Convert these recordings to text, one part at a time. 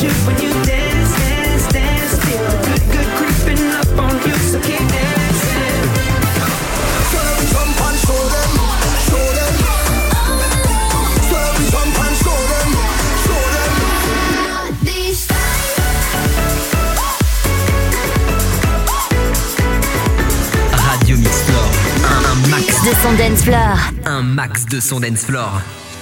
you when you dance, dance, dance. Feel the good, good creeping up on you, so keep dancing. Swerve, jump and show them, show them. Swerve, jump and show them, show them. Radio Mix Floor, un max de son dance floor. Un max de son dance floor.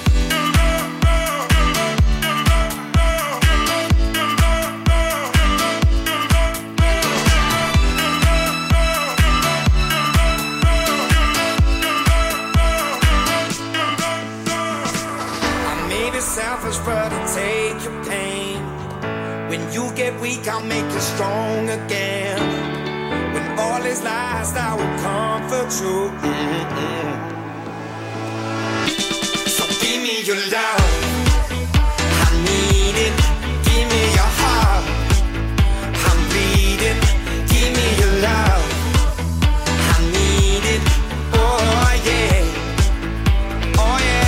Selfish, but I take your pain. When you get weak, I'll make you strong again. When all is lost, I will comfort you. So give me your love, I need it. Give me your heart, I'm bleeding. Give me your love, I need it. Oh yeah, oh yeah.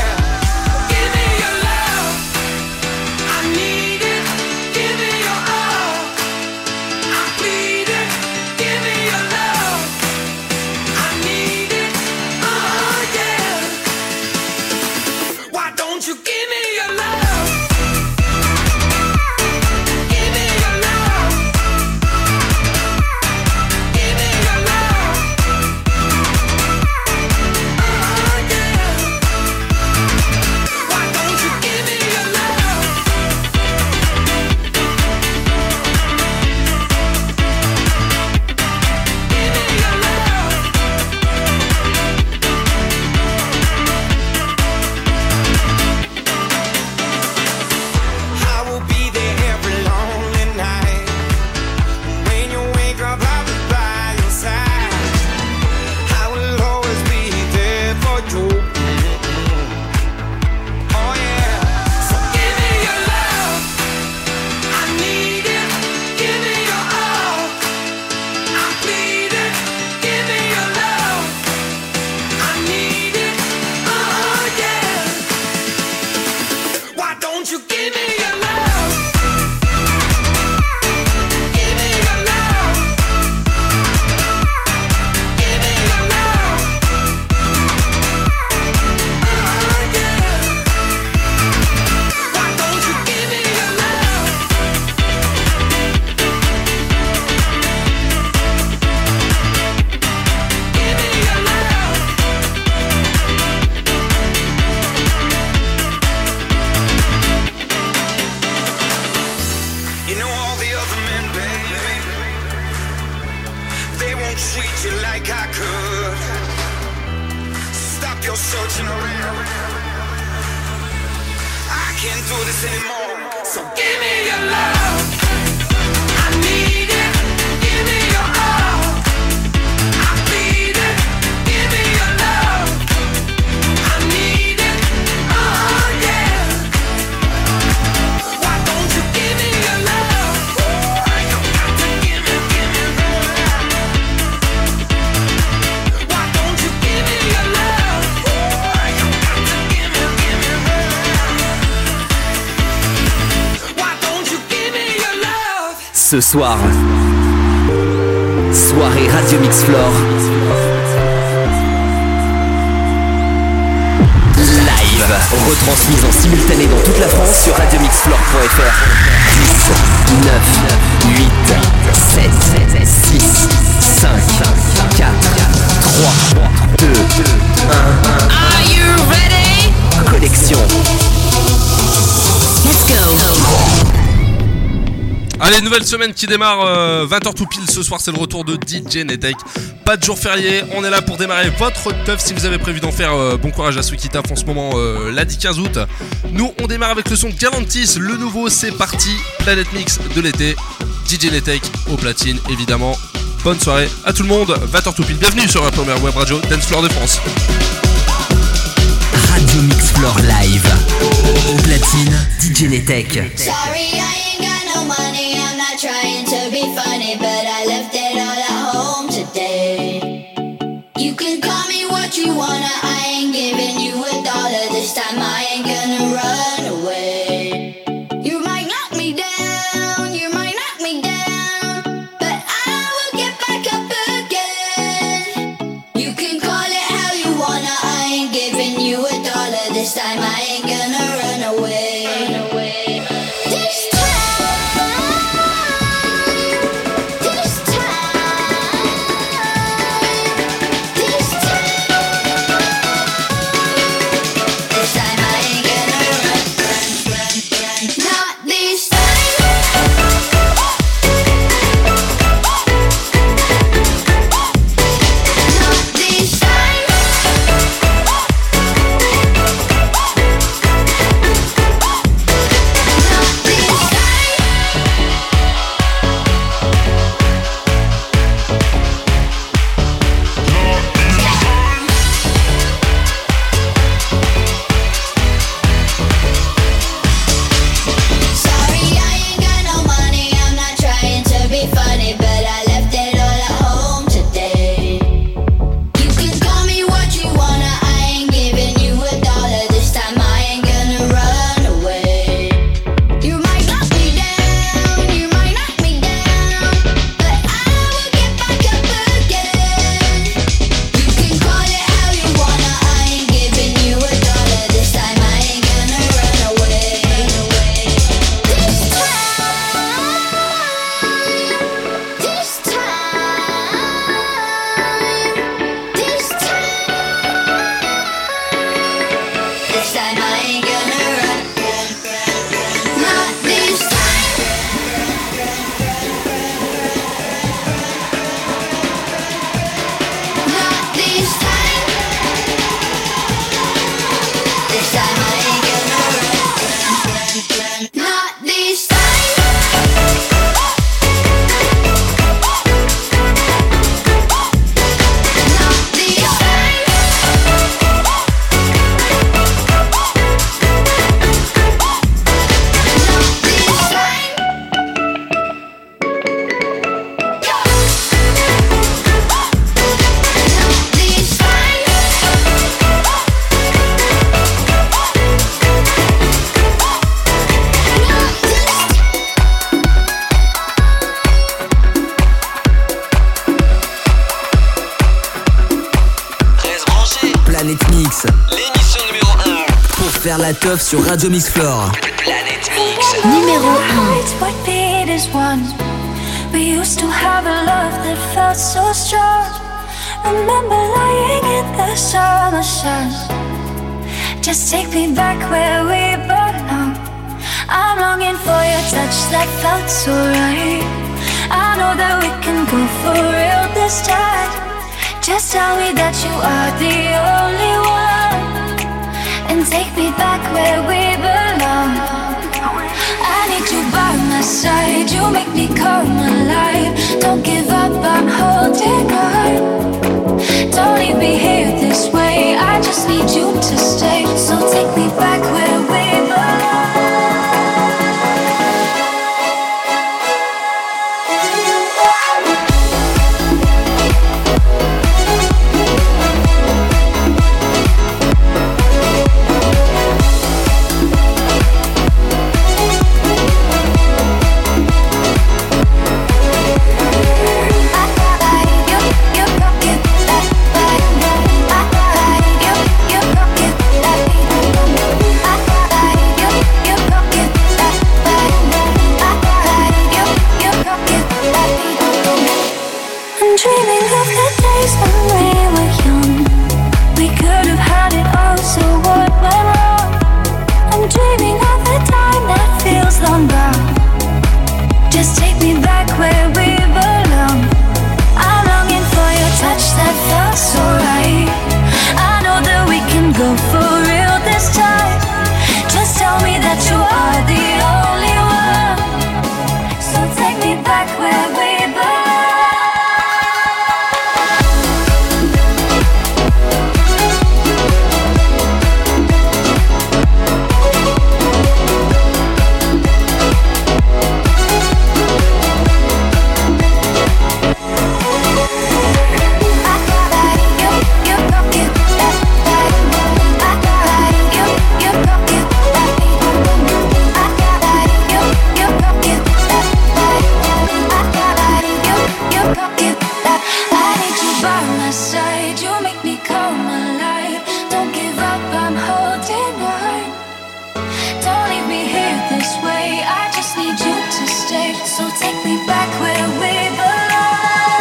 Ce soir, soirée Radio Mix Floor live, retransmise en simultané dans toute la France sur radiomixfloor.fr. 10, 9, 8, 7, 6, 5, 4, 3, 2, 1. Are you ready? Connexion. Let's go. Allez, nouvelle semaine qui démarre, 20h tout pile ce soir, c'est le retour de DJ Netek. Pas de jour férié, on est là pour démarrer votre teuf. Si vous avez prévu d'en faire, bon courage à ceux qui taffent en ce moment, lundi 15 août. Nous, on démarre avec le son de Galantis, le nouveau, c'est parti. Planète Mix de l'été, DJ Netek au platine, évidemment. Bonne soirée à tout le monde, 20h tout pile. Bienvenue sur la première web radio Dance Floor de France. Radio Mix Floor live, au platine, DJ Netek. Sorry, I ain't got no money, I'm not trying to be funny, but I left it all at home today. You can call me what you wanna, I ain't giving you a dollar this time, I ain't gonna run away. You might knock me down, faire la teuf sur Radio Mix Floor. Planet Mix. Numéro 1. It's what beat is one. We used to have a love that felt so strong. Remember lying in the summer sun. Just take me back where we belong. I'm longing for your touch that felt so right. I know that we can go for real this time. Just tell me that you are the only one, and take me back where we belong. I need you by my side. You make me come alive. Don't give up, I'm holding on. Don't leave me here this way. I just need you to stay. So take me back where we belong. Dreaming of the days when we were young. We could have had it all, so what went wrong? I'm dreaming of the time that feels long gone. Just take me back where we belong. I'm longing for your touch that felt so right. I know that we can go for real this time. Just tell me that you are the only one. So take me back where we belong. So take me back where we belong.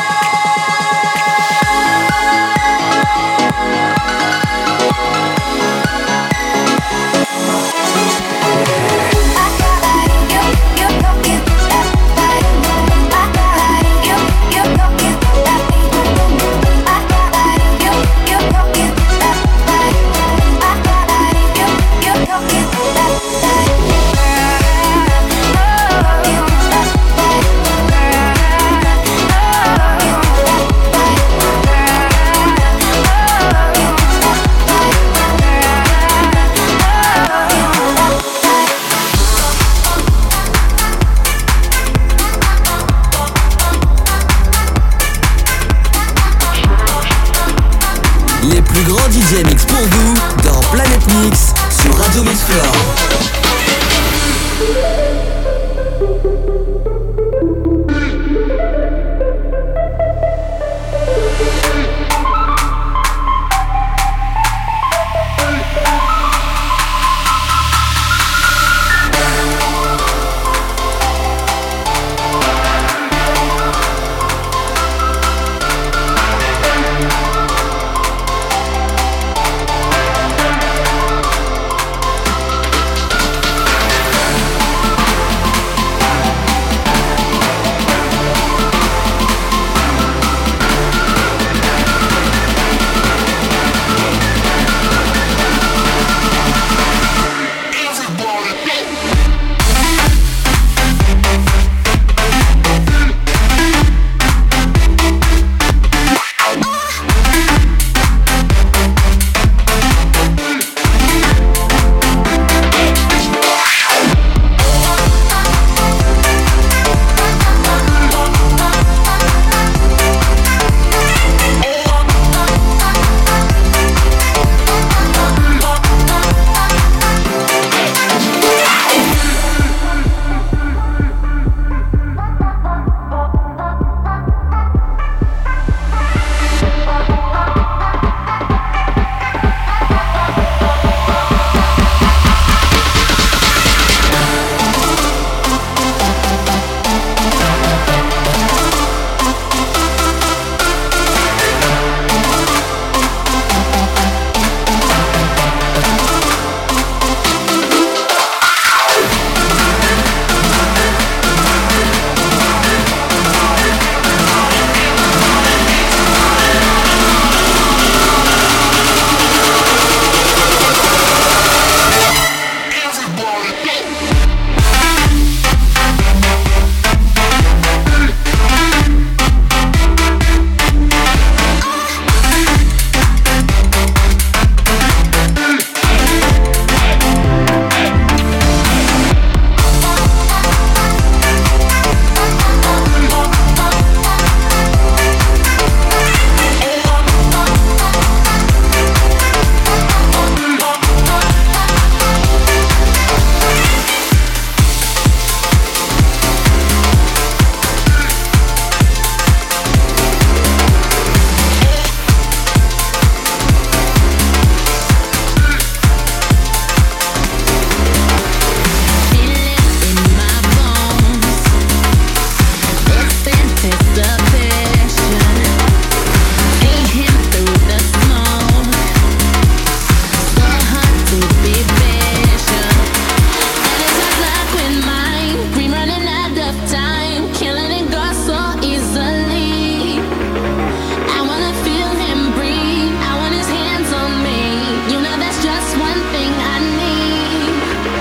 Les plus grands DJ mix pour vous dans Planet Mix sur Radio Mix Floor. can't let it go so easily. I wanna feel him breathe, I want his hands on me. You know that's just one thing I need.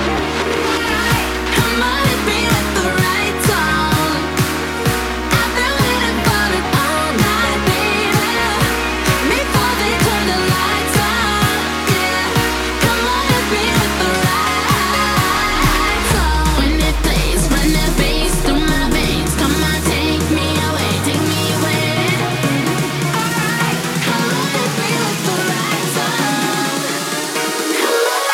Come on, hit me with the right tone. I've been waiting for it all night, baby. Before they turn the lights on, yeah. Come on, hit me with the right tone. When it plays, run that bass through my veins. Come on, take me away, take me away. Come on, hit me with the right tone. Come on, hit me with the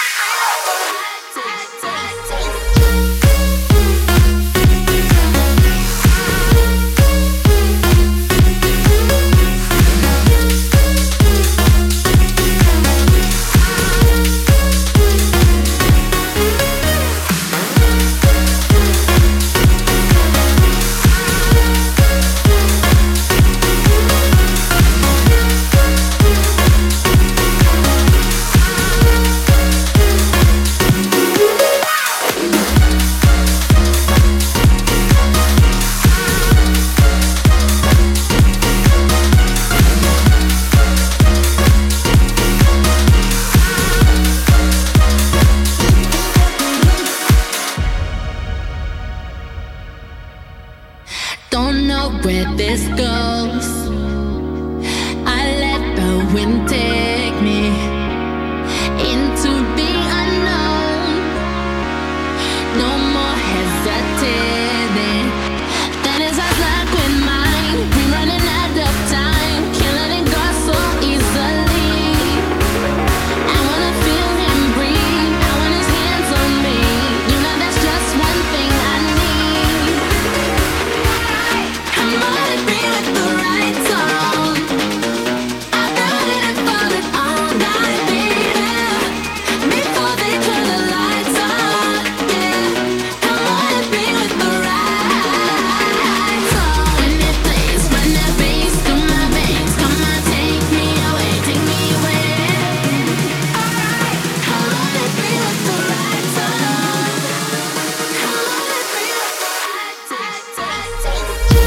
Don't know where this goes. I let the wind take me into the unknown. No more hesitating. That is our luck with mine. We're running out of time. Can't let it go so easily. I wanna feel him breathe. I want his hands on me. You know that's just one thing I need. Come on, hit me with the right tone. I've been waiting for it all night, baby. Before they turn the lights on, yeah. Come on, hit me with the right tone. When it plays, run that bass through my veins. Come on, take me away, take me away. Come on, hit me with the right tone. Come on, hit me with the right tone.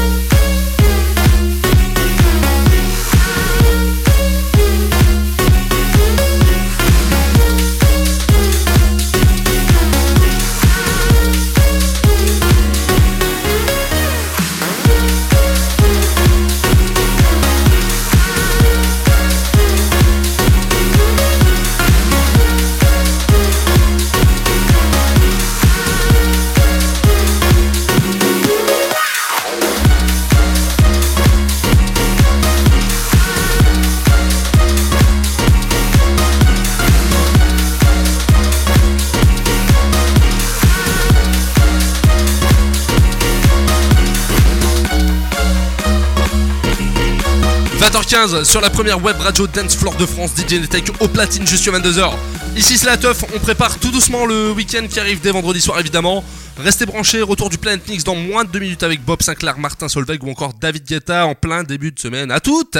Sur la première web radio dance floor de France, DJ Netech au platine jusqu'à 22h. Ici c'est la teuf, on prépare tout doucement le week-end qui arrive dès vendredi soir évidemment. Restez branchés, retour du Planet Mix dans moins de 2 minutes avec Bob Sinclair, Martin Solveig ou encore David Guetta en plein début de semaine. À toutes.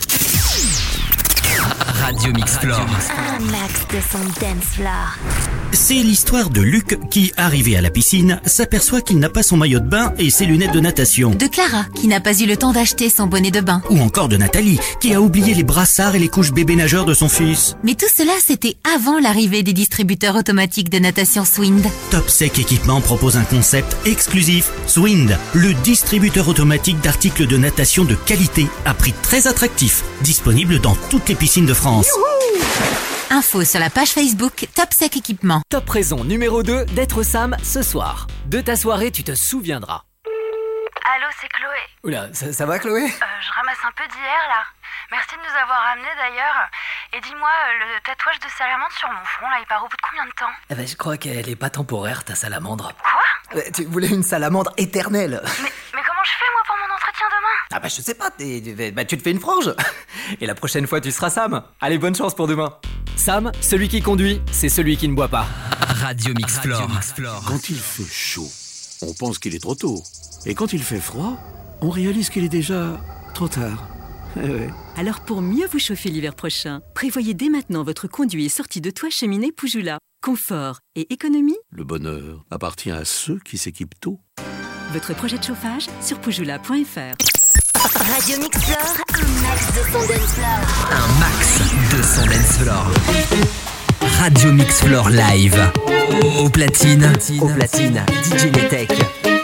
Radio Mix Floor. Un max de son dance floor. C'est l'histoire de Luc qui, arrivé à la piscine, s'aperçoit qu'il n'a pas son maillot de bain et ses lunettes de natation. De Clara, qui n'a pas eu le temps d'acheter son bonnet de bain. Ou encore de Nathalie, qui a oublié les brassards et les couches bébé nageurs de son fils. Mais tout cela, c'était avant l'arrivée des distributeurs automatiques de natation Swind. Top Sec Équipement propose un concept exclusif. Swind, le distributeur automatique d'articles de natation de qualité à prix très attractif. Disponible dans toutes les piscines de France. Info sur la page Facebook Top Sec Équipement. Top raison numéro 2 d'être Sam ce soir. De ta soirée, tu te souviendras. Allô, c'est Chloé. Oula, ça va Chloé? Je ramasse un peu d'hier là. Merci de nous avoir amenés d'ailleurs. Et dis-moi, le tatouage de salamandre sur mon front là, il part au bout de combien de temps? Eh ben, je crois qu'elle est pas temporaire ta salamandre. Quoi? Tu voulais une salamandre éternelle. Mais comment je fais moi pour mon entretien demain? Ah bah je sais pas, tu te fais une frange. Et la prochaine fois tu seras Sam. Allez, bonne chance pour demain. Sam, celui qui conduit, c'est celui qui ne boit pas. Radio Mix Floor. Quand il fait chaud, on pense qu'il est trop tôt. Et quand il fait froid, on réalise qu'il est déjà trop tard. Alors pour mieux vous chauffer l'hiver prochain, prévoyez dès maintenant votre conduit et sortie de toit cheminée Poujoula. Confort et économie. Le bonheur appartient à ceux qui s'équipent tôt. votre projet de chauffage sur poujoula.fr. Radio Mix Floor, un max de son dance floor. Un max de son dance floor. Radio Mix Floor live. Au platine, DJ Netech.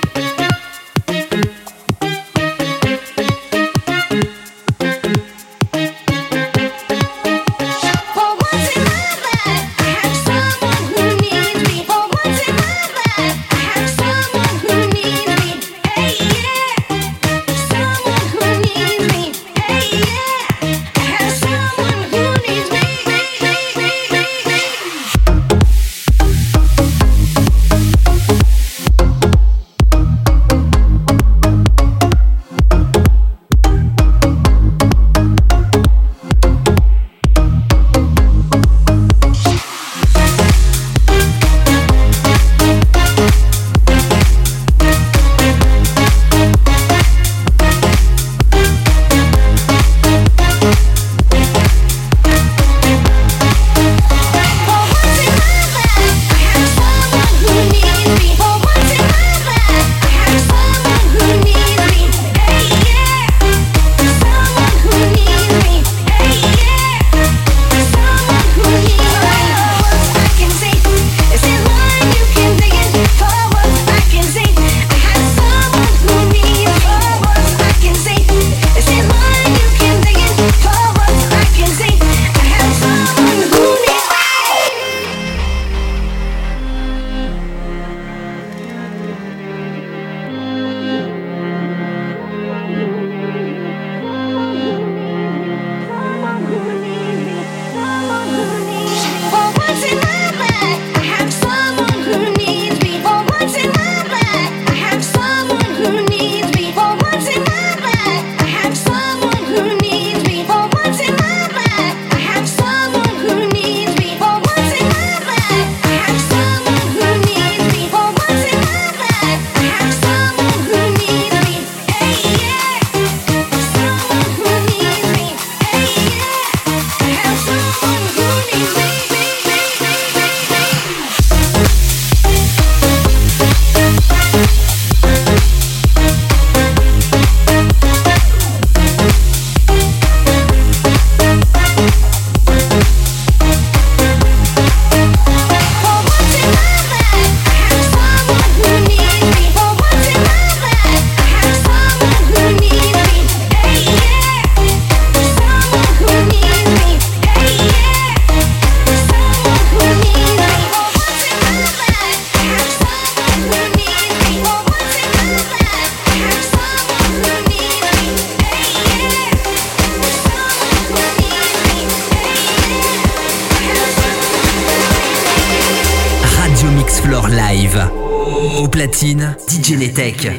Au platine, DJ Netech.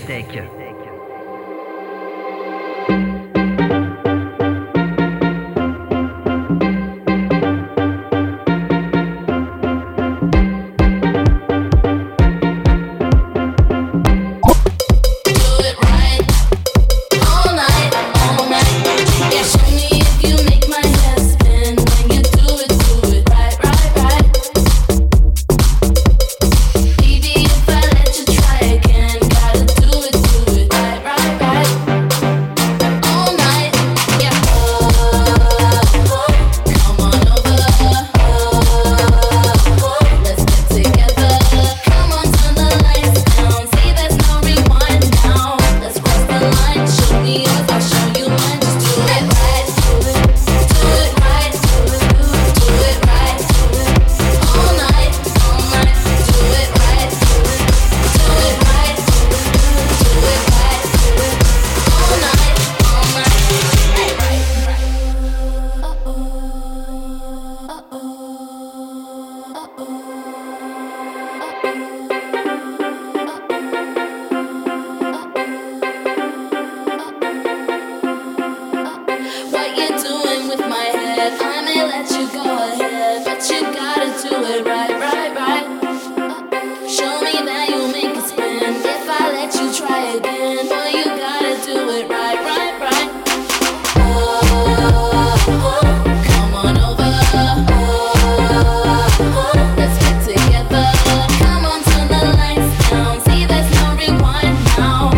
Now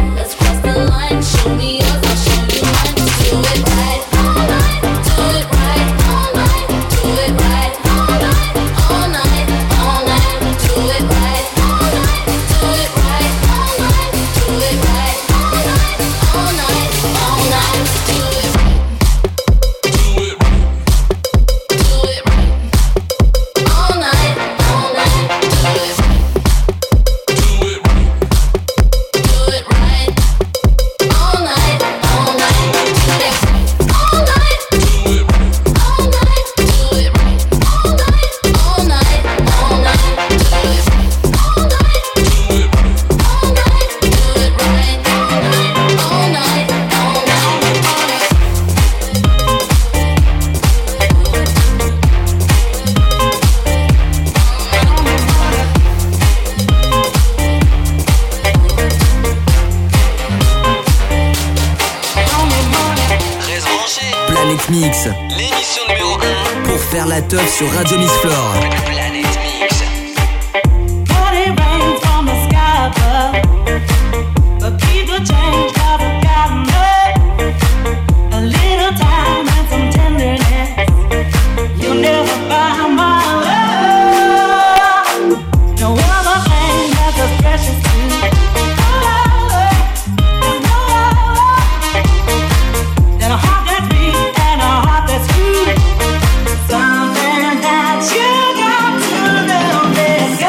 Planète Mix. L'émission numéro 1 pour faire la teuf sur Radio Mix Floor. Planète Mix. Money rains from the sky above, but people change 'cause I've got enough. A little time and some tenderness, you'll never buy my love. No other thing that's as precious to me. And a heart that's beat and a heart that's true. Something that you got to know, this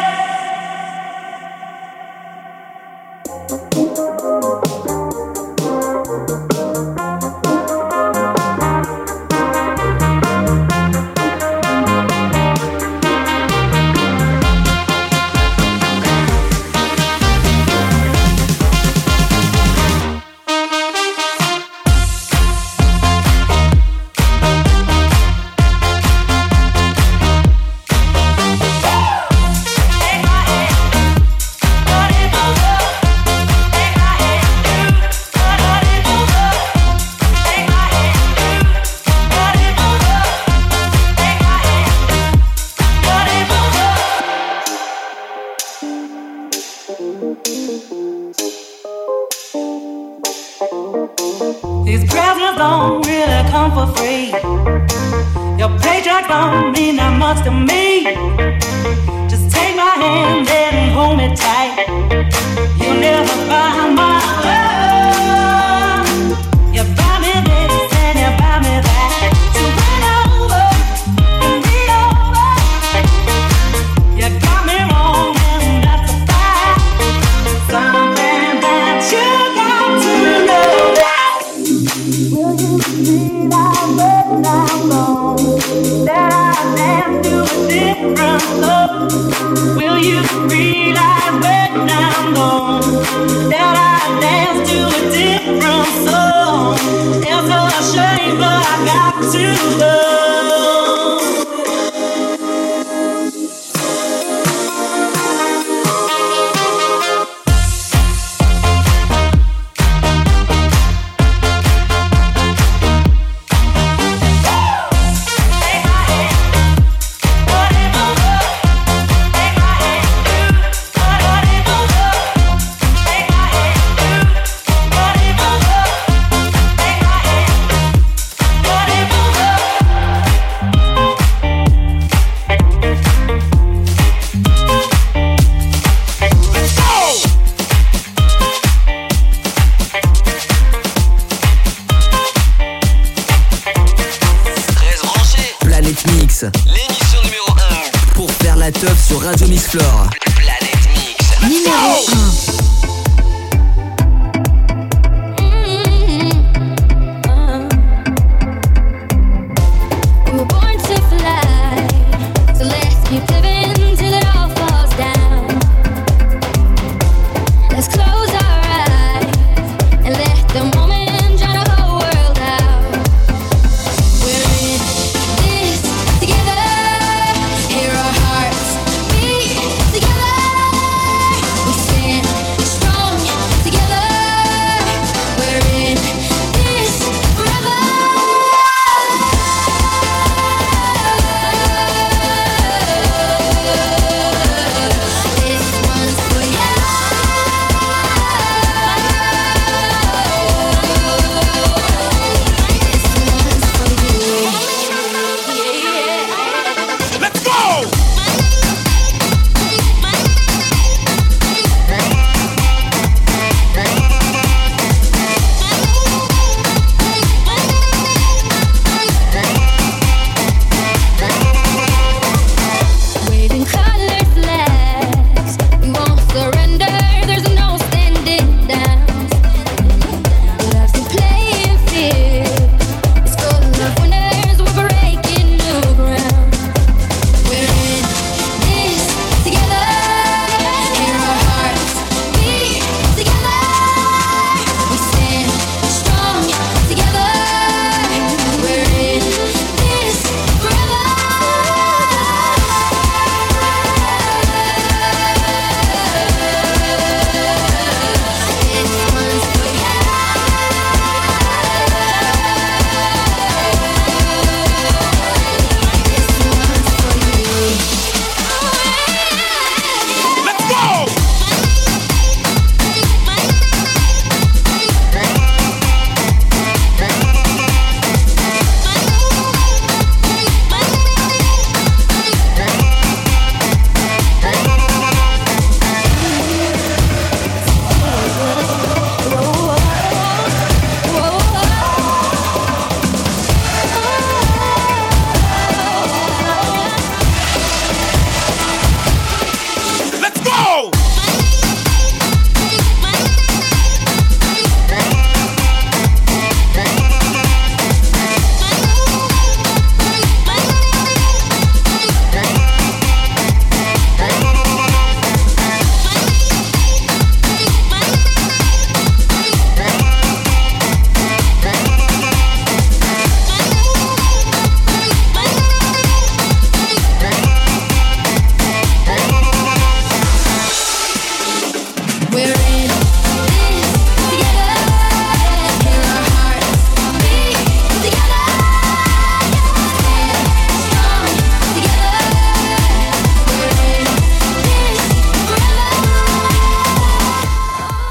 These presents don't really come for free. Your paycheck don't mean that much to me. Just take my hand and hold me tight. You'll never buy my love. You buy me this and you buy me that. So win over and be over. You got me wrong and that's a fact. Something that you got to know that. Will you be like when I'm gone? That I dance to a different love. Will you be like when I'm gone? That I dance to a different song. It's a shame, but I got to go. L'émission numéro 1 pour faire la teuf sur Radio Mix Floor. Planète Mix Numéro 1. Hear our hearts beat together. We stand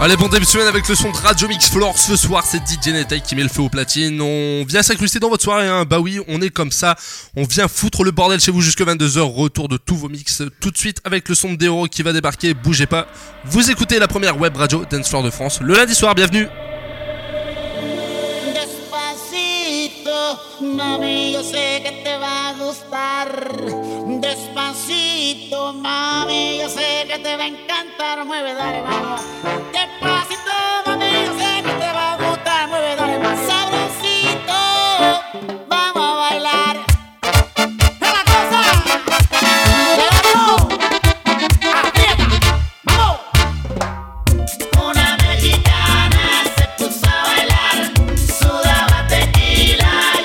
Allez, bon début de semaine avec le son de Radio Mix Floor. Ce soir, c'est DJ Netake qui met le feu aux platines. On vient s'incruster dans votre soirée, hein. Bah oui, on est comme ça. On vient foutre le bordel chez vous jusqu'à 22h. Retour de tous vos mix tout de suite avec le son de Dero qui va débarquer. Bougez pas. Vous écoutez la première web radio Dance Floor de France le lundi soir. Bienvenue. Mami, yo sé que te va a gustar. Despacito, mami, yo sé que te va a encantar. Mueve, dale, vamos. Despacito, mami, yo sé que te va a gustar. Mueve, dale, más sabrosito. Vamos a bailar. ¡Es la cosa! ¡Levantó! ¡Aprieta! ¡Vamos! Una mexicana se puso a bailar. Sudaba tequila.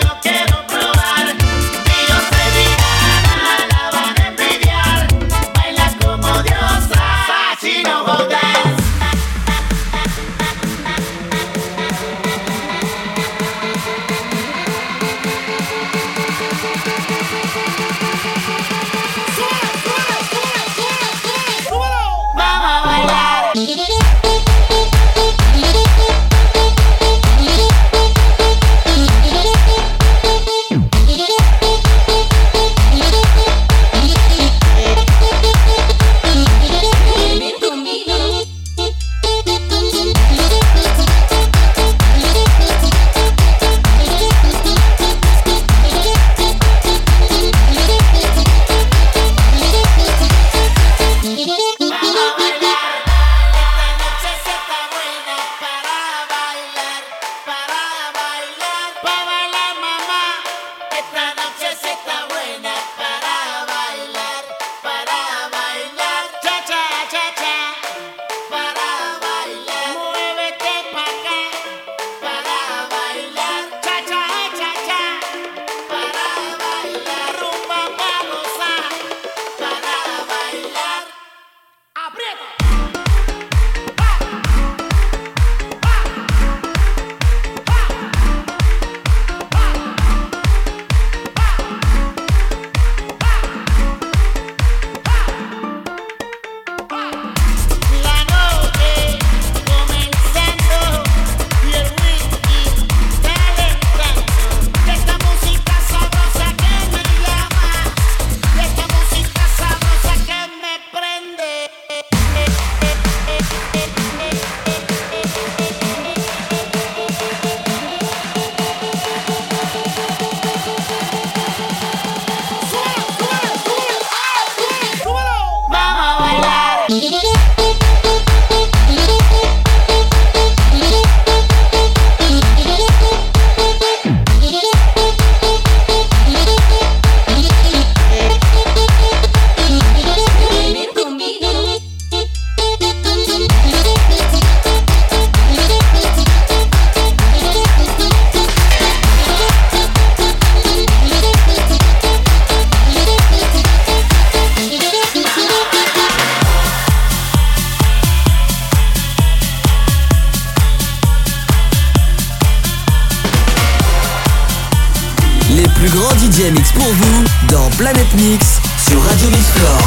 DJ Mix pour vous dans Planète Mix sur Radio Mix Floor.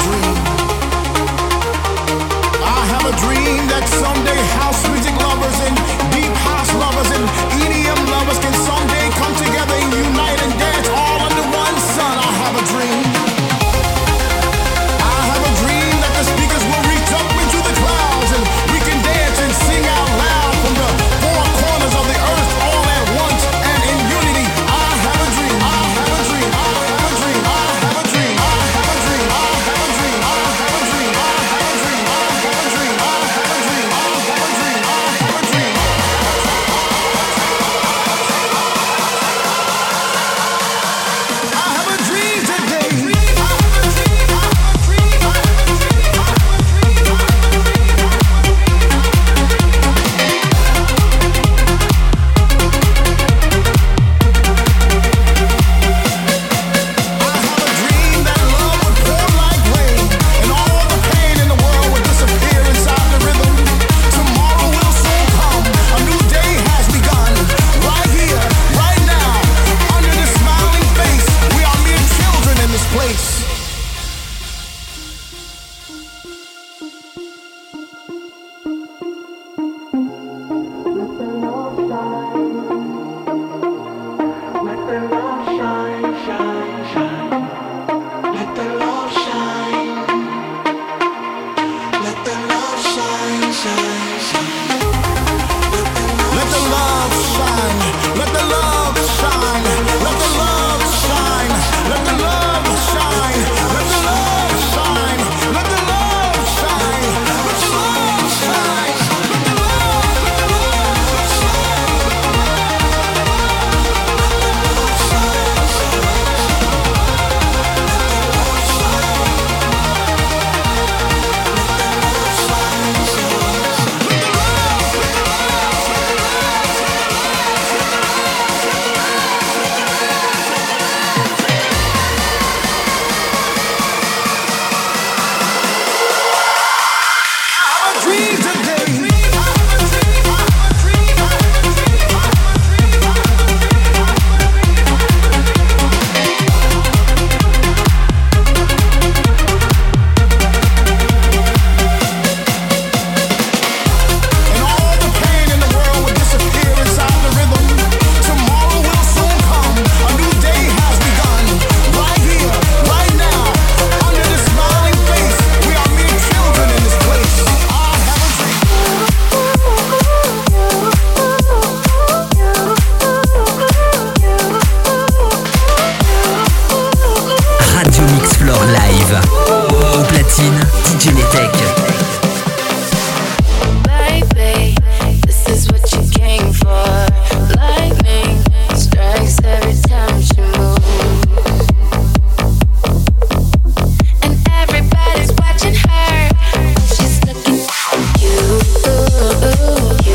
Dream that someday house music lovers in platine, DJ Netec. Baby, this is what you came for. Lightning strikes every time she moves, and everybody's watching her. She's looking at you, you,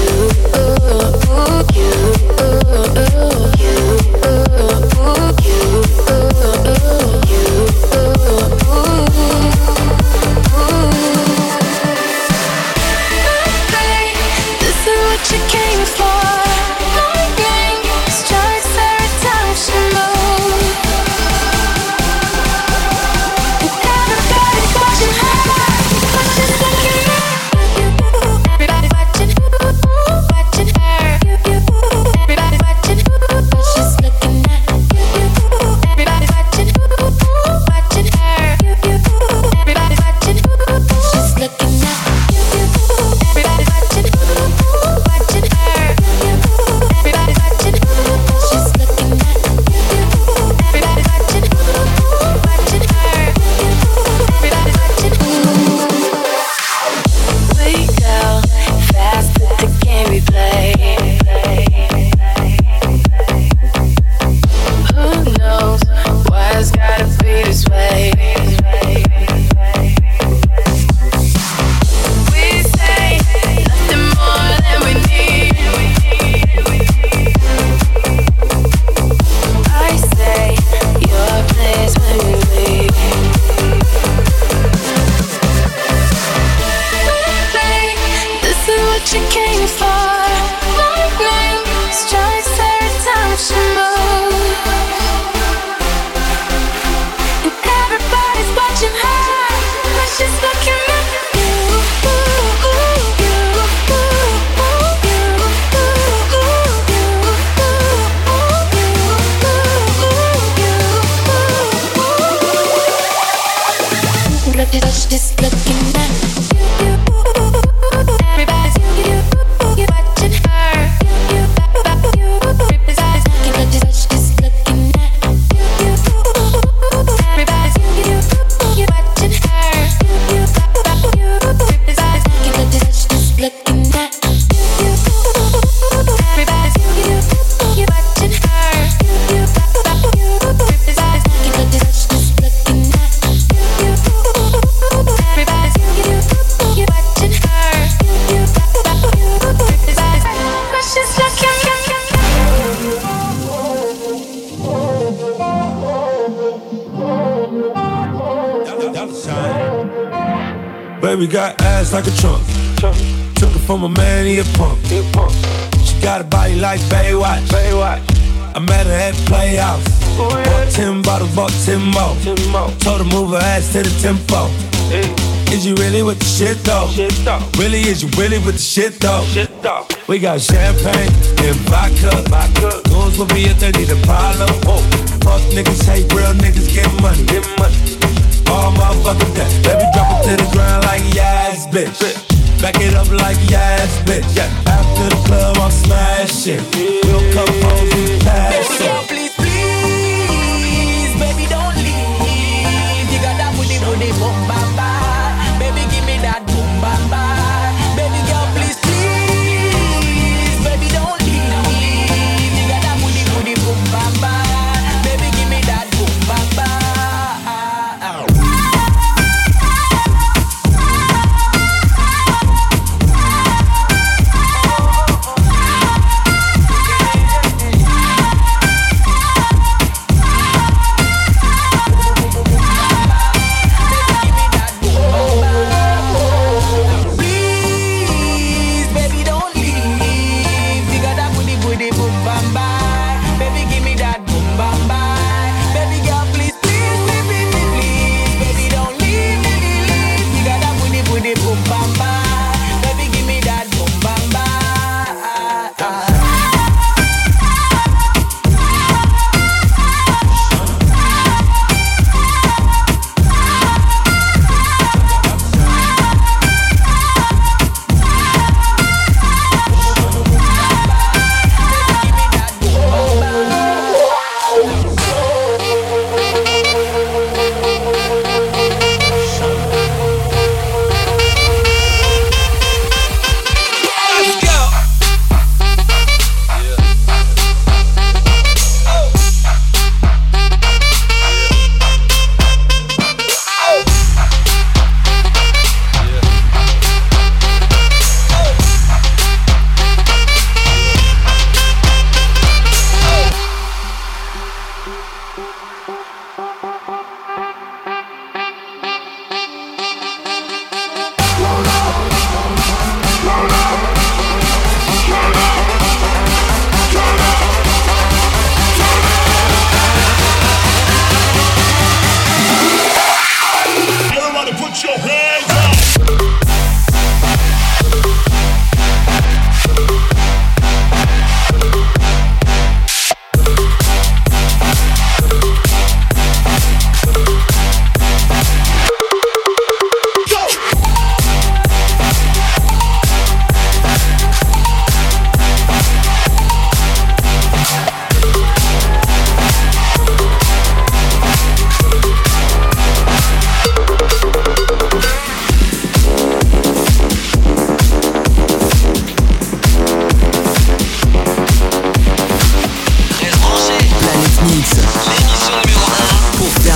this is what you came for. Lightning strikes every time she moves, and everybody's watching her. She's looking at you. Everybody's watching her. Everybody's watching. She's looking at you. Everybody's watching her. Everybody's watching. She's looking at you. Everybody's watching her. Everybody's watching. She's looking at you. Everybody's watching her. Everybody's watching. We go fast at the game we play. Who knows why it's gotta be this way? We say nothing more than we need. I say your place when you leave. This is what you came for. Lightning strikes every time she moves, and everybody's watching her, but she's looking at just looking at everybody's watching her. Just looking at everybody's watching her. Just looking at everybody's watching her. Just looking at Baby got ass like a trunk. Took it from a man, he a punk. She got a body like Baywatch. I met her at Playhouse. Bought 10 bottles, bought 10 more. Told her move her ass to the tempo. Is you really with the shit though? Really, is you really with the shit though? We got champagne and vodka. Goons will be if they need a problem. Fuck niggas, hate real niggas, get money. All motherfuckers dead. Baby drop it to the ground like yes, bitch. Back it up like yes, bitch. After the club, I'm smashing. We'll come home and pass it. Please, please, baby, don't leave. You got that booty, boom, bamba. Baby, give me that boom, bamba. Baby girl, please, please, baby, don't leave. You got that booty, boom, bamba. Baby, give me that boom, bamba.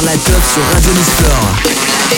la teuf sur Radio Mix Floor.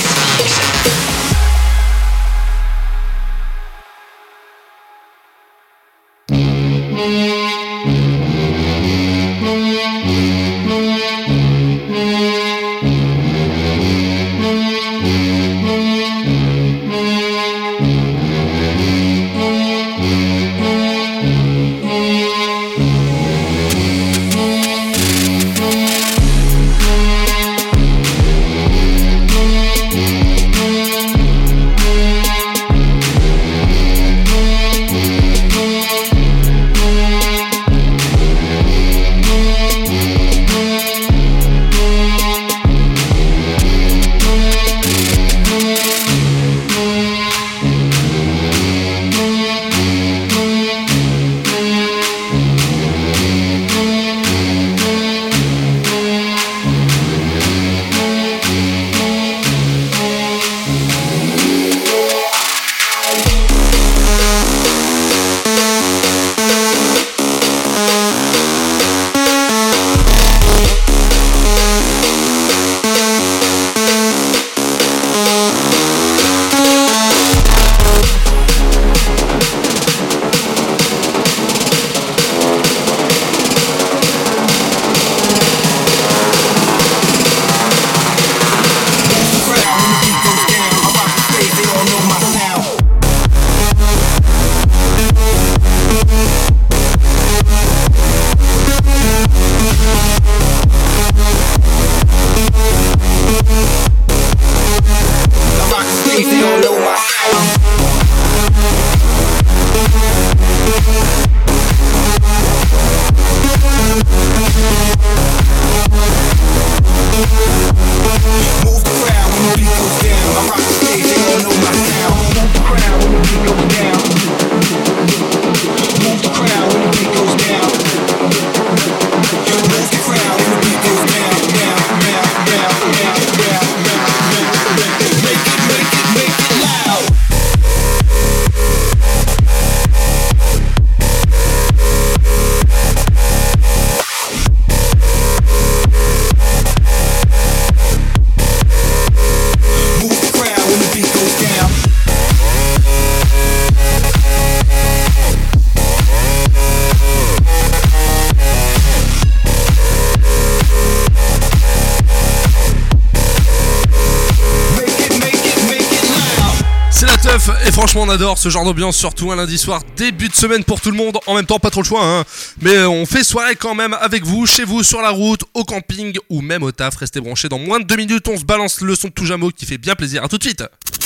Et franchement on adore ce genre d'ambiance, surtout un lundi soir, début de semaine pour tout le monde. En même temps pas trop le choix hein. Mais on fait soirée quand même avec vous, chez vous, sur la route, au camping ou même au taf. Restez branchés, dans moins de 2 minutes on se balance le son de Toujamo qui fait bien plaisir. À tout de suite.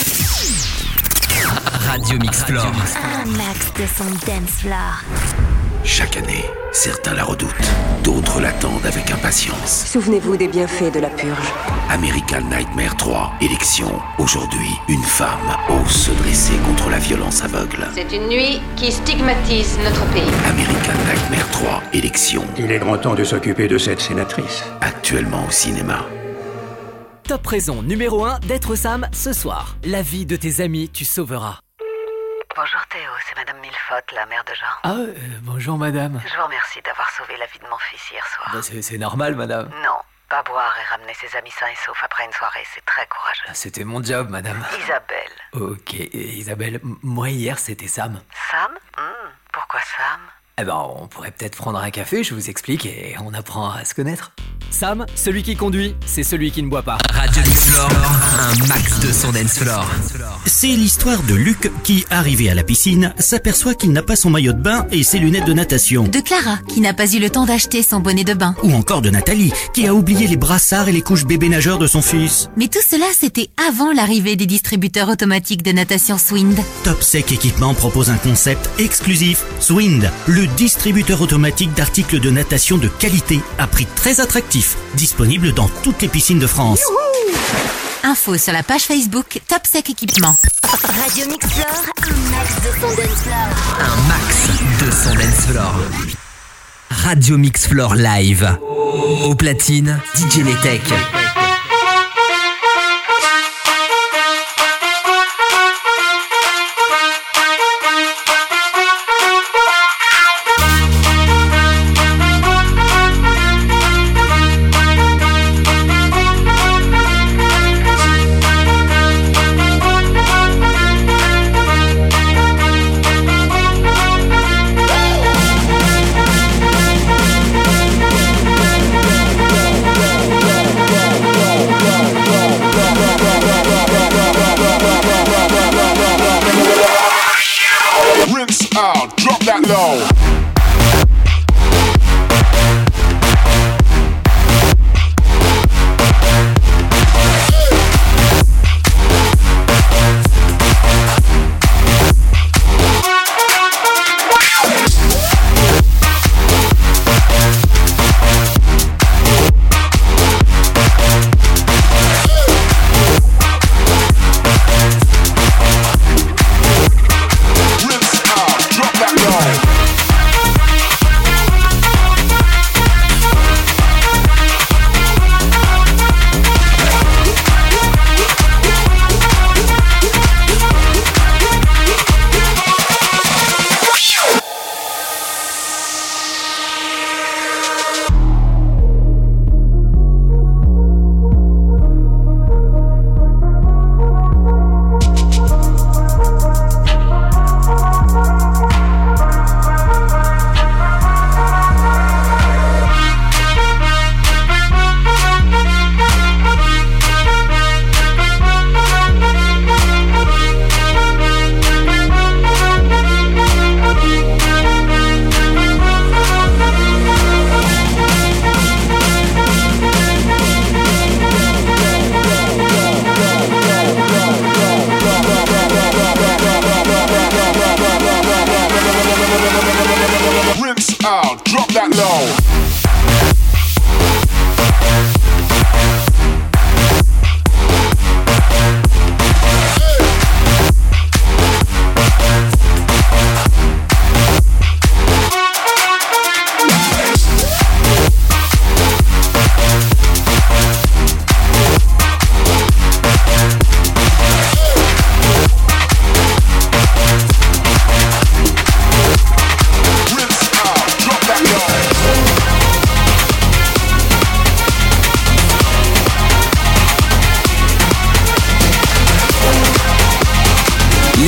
Radio Mix Floor. Un max de son dance floor. Chaque année, certains la redoutent, d'autres l'attendent avec impatience. Souvenez-vous des bienfaits de la purge. American Nightmare 3, élection. Aujourd'hui, une femme ose se dresser contre la violence aveugle. C'est une nuit qui stigmatise notre pays. American Nightmare 3, élection. Il est grand temps de s'occuper de cette sénatrice. Actuellement au cinéma. Top raison numéro 1 d'être Sam ce soir. La vie de tes amis, tu sauveras. Bonjour Théo, c'est Madame Millefaute, la mère de Jean. Ah, bonjour madame. Je vous remercie d'avoir sauvé la vie de mon fils hier soir. Bah, c'est normal madame. Non, pas boire et ramener ses amis sains et saufs après une soirée, c'est très courageux. C'était mon job madame. Isabelle. Ok, Isabelle, moi hier c'était Sam. Sam Pourquoi Sam? Eh ben, on pourrait peut-être prendre un café, je vous explique, et on apprend à se connaître. Sam, celui qui conduit, c'est celui qui ne boit pas. Radio Mix Floor, un max de son dance floor. C'est l'histoire de Luc qui, arrivé à la piscine, s'aperçoit qu'il n'a pas son maillot de bain et ses lunettes de natation. De Clara, qui n'a pas eu le temps d'acheter son bonnet de bain. Ou encore de Nathalie, qui a oublié les brassards et les couches bébé nageurs de son fils. Mais tout cela, c'était avant l'arrivée des distributeurs automatiques de natation Swind. Topsec Équipement propose un concept exclusif, Swind, le distributeur automatique d'articles de natation de qualité à prix très attractif, disponible dans toutes les piscines de France. Youhou! Info sur la page Facebook Topsec Équipement. Radio Mix Floor, un max de son dance floor. Un max de son dance floor. Radio Mix Floor Live. Au platine, DJ Netech.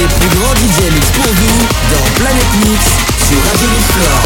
Les plus grands DJ mix pour vous dans Planète Mix sur Radio Mix Floor.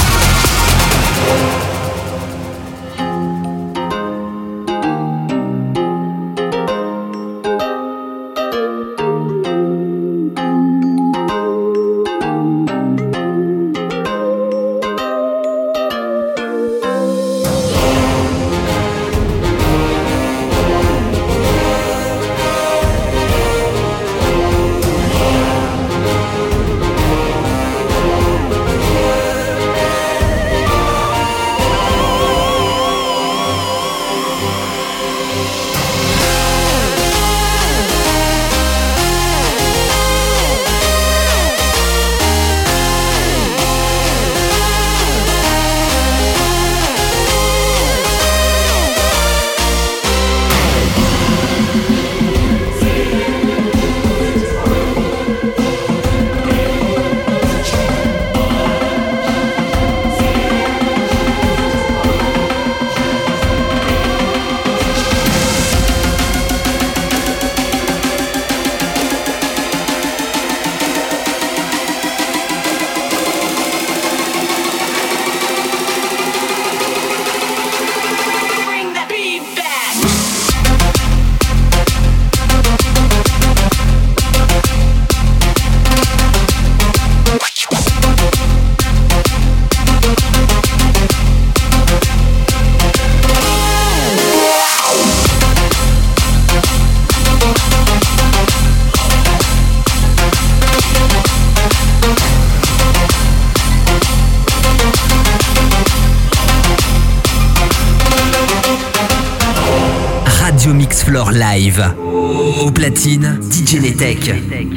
Mix Floor Live. Au platine, DJ Netek.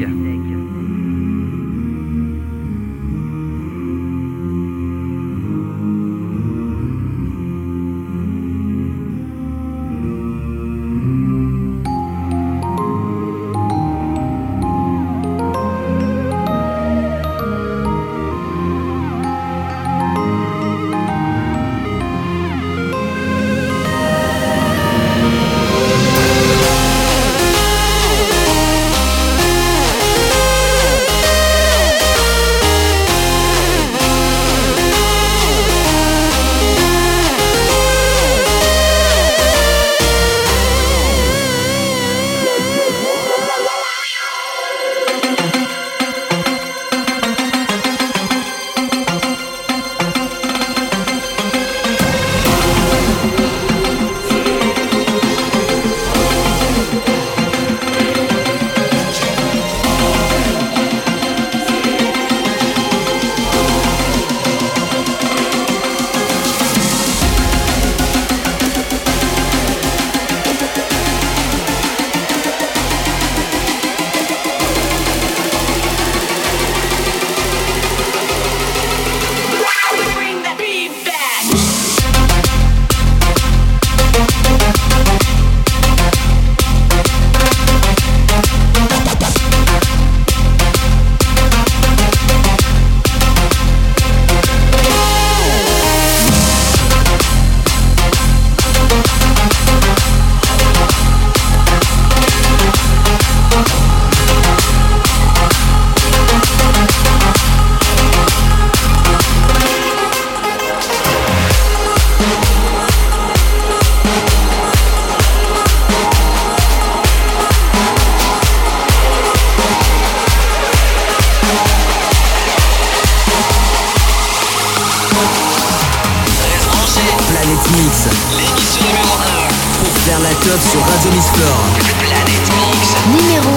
L'émission numéro 1. Pour faire la top sur Radio Mix Floor. Planète Mix. Numéro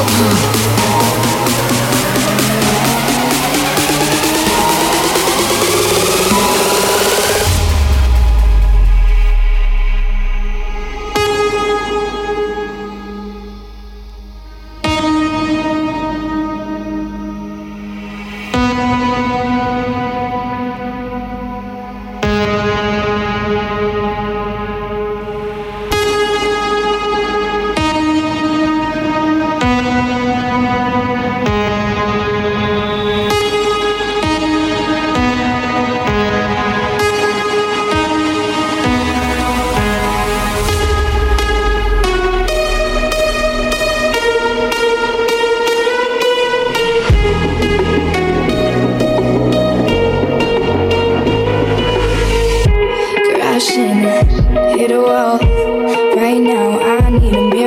1.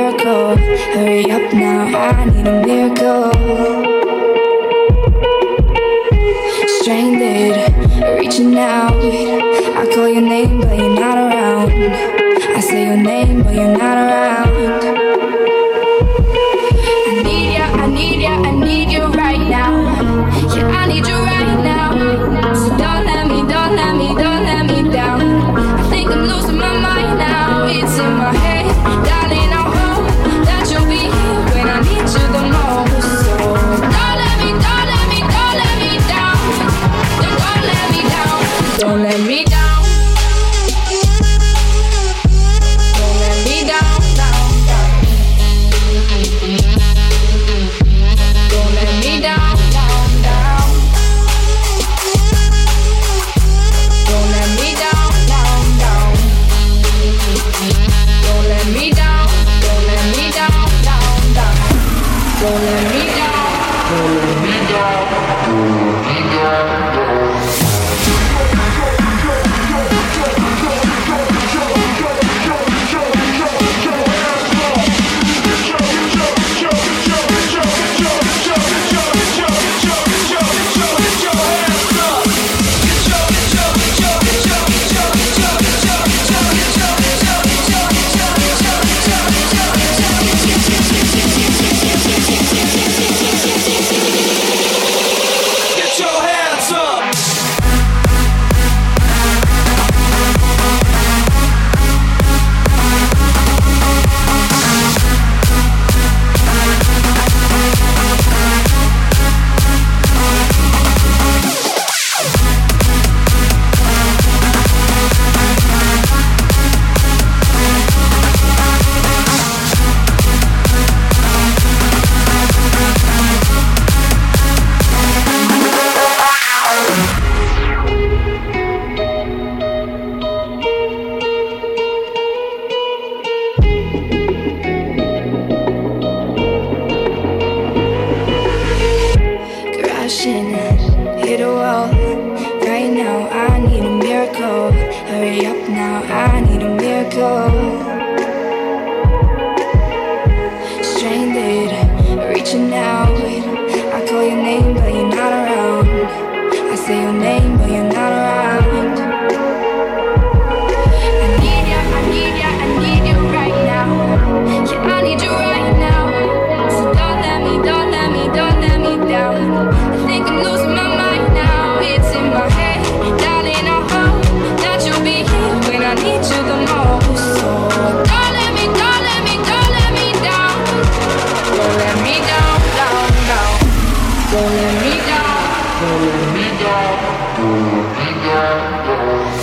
miracle. Hurry up now, I need a miracle. Stranded, reaching out. I call your name, but you're not around. I say your name, but you're not around. I need ya, I need ya, I need you right now. Yeah, I need you right now. So don't let me, don't let me, don't let me down. I think I'm losing my mind now. It's in my head, darling, I hope that you'll be here when I need you the most. So don't let me, don't let me, don't let me down. Don't let me down. Don't let me down. Don't let me down, down, down. Don't let me down, down, down. Don't let me down, down, down. Don't let me down, don't let me down, down, down. Don't let me down, don't let me down, don't let me down. Crashing, hit a wall. Right now, I need a miracle. Hurry up now, I need a miracle. Stranded, reaching out. I call your name, but you're not around. I say your name, but you're not around. I need ya, I need ya, I need you right now. Yeah, I need you right now. So don't let me, don't let me, don't let me down. I think I'm losing my mind now. It's in my head, darling, I hope that you'll be here when I need you the most. So don't let me, don't let me, don't let me down. Don't let me down, down, down. Don't let me down, don't let me down, don't let me down, down.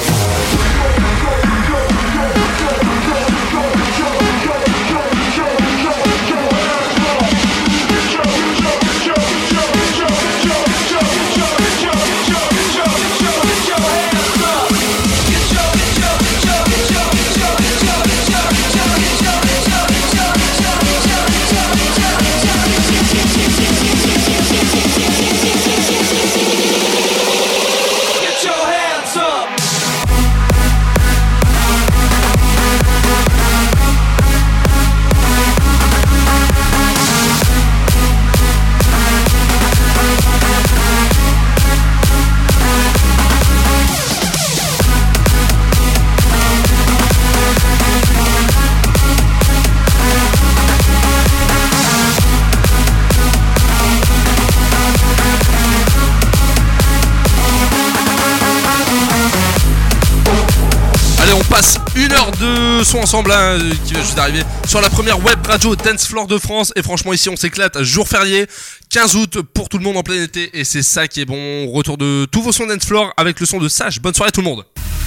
passe 1 heure de son ensemble hein, qui va juste d'arriver sur la première web radio Dance Floor de France. Et franchement ici on s'éclate, jour férié 15 août pour tout le monde en plein été. Et c'est ça qui est bon. Retour de tous vos sons Dance Floor avec le son de Sage. Bonne soirée tout le monde.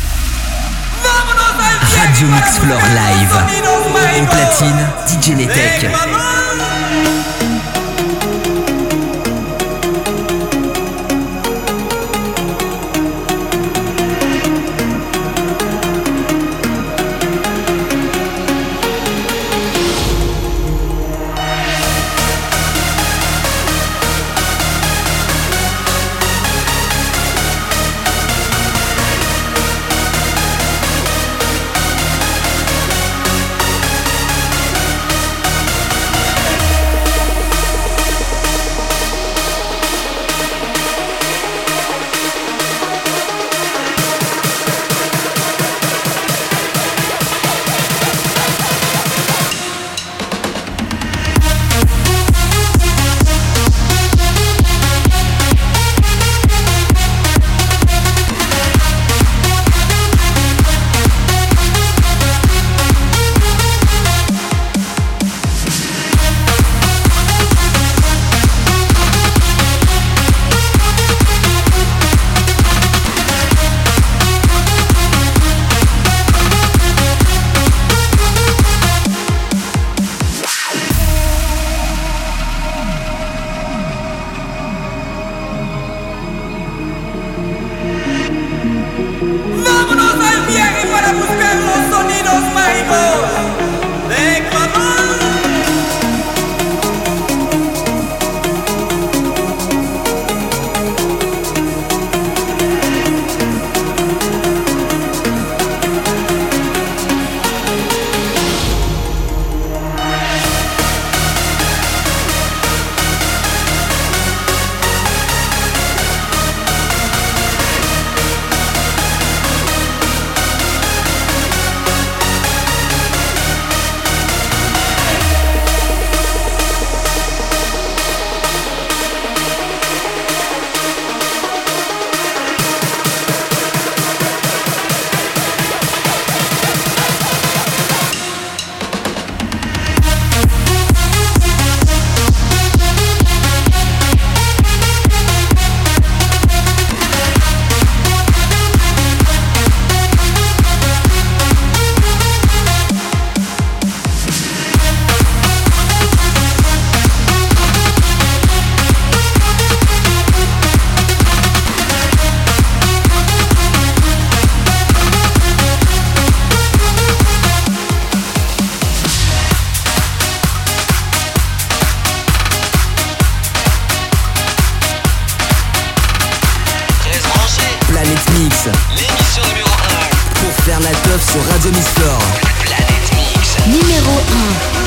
Radio Mix Floor Live. Au platine, DJ Netek. la teuf sur Radio Mix Floor. Planète Mix. Numéro 1.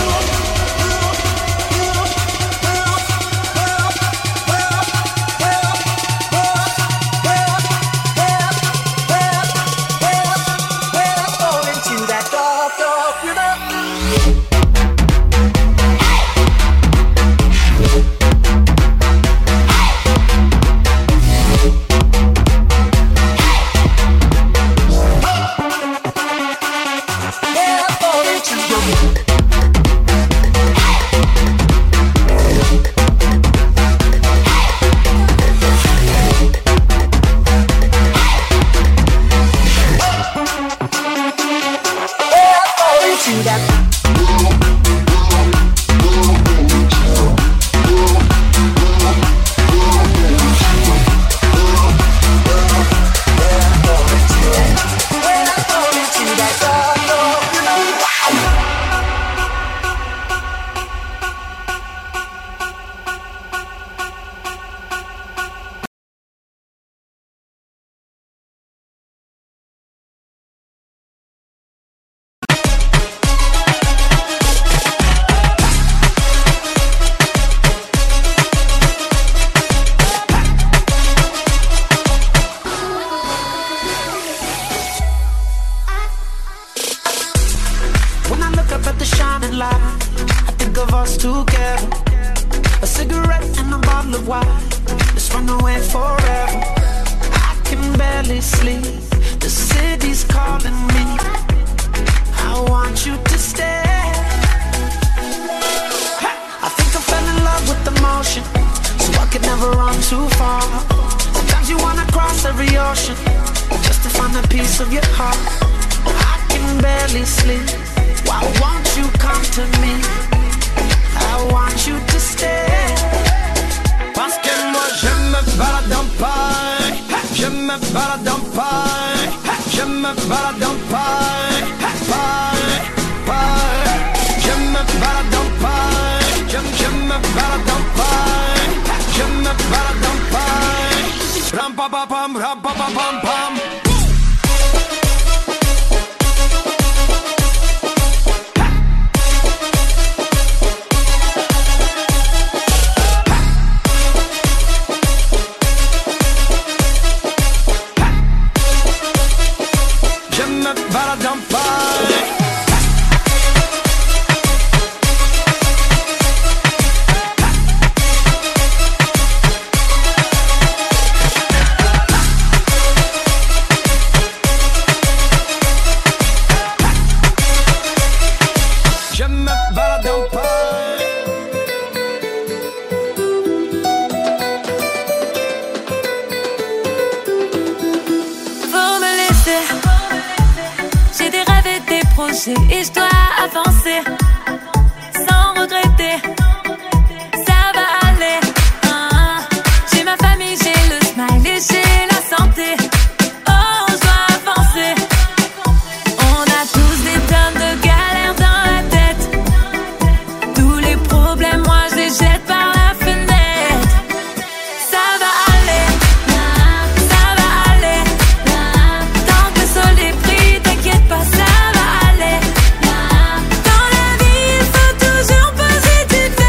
Et je dois avancer sans regretter. Ça va aller. J'ai ma famille, j'ai le smile et j'ai la santé. Oh, je dois avancer. On a tous des tonnes de galères dans la tête. Tous les problèmes, moi je les jette par la fenêtre. Ça va aller. Ça va aller. Tant que le sol est pris, t'inquiète pas, ça va aller. Dans la vie, il faut toujours positif.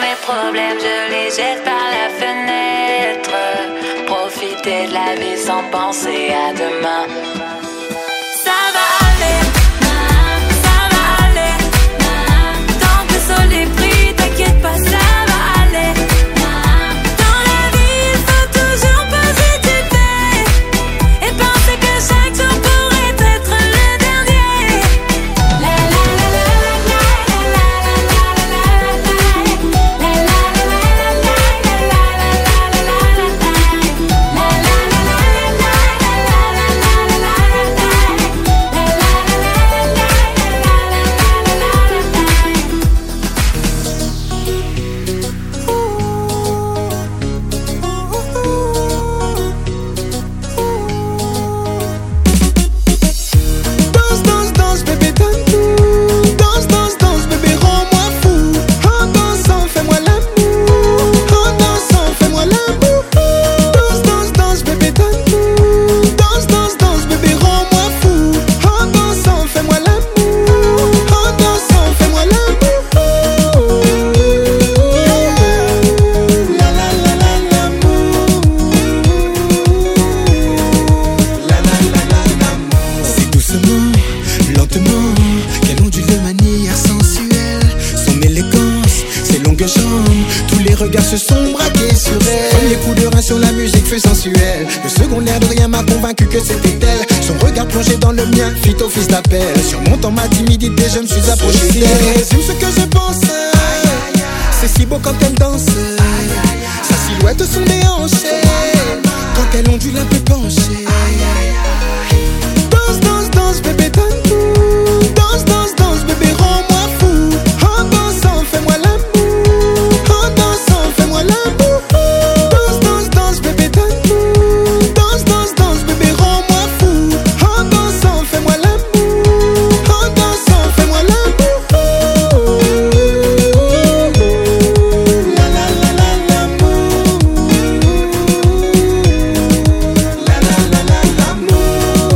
mes problèmes, je les jette par la fenêtre. Profiter de la vie sans penser à demain. Ça va aller, ça va aller. Tant que le sol est pris, t'inquiète pas, ça va aller. Dans la vie, il faut toujours positiver et penser que chaque jour pourrait être le dernier. La la la la la la se sont braqués sur elle. Premier coup de rein sur la musique fut sensuelle. Le second l'air de rien m'a convaincu que c'était elle. Son regard plongé dans le mien fit office d'appel. Surmontant ma timidité, je me suis approché d'elle. Résume ce que je pense. C'est si beau quand elle danse. Sa silhouette sont déhanchée. Quand elle ondule un peu penchée. Danse, danse, danse, bébé, donne-nous. Danse, danse, danse, bébé, rends-moi fou. En dansant, fais-moi l'amour. En dansant, fais-moi l'amour. Danse, danse, danse, bébé, donne-nous. Danse, danse, danse, bébé, rends-moi fou. En dansant, fais-moi l'amour. En dansant, fais-moi l'amour. La la la la l'amour. La la la la l'amour.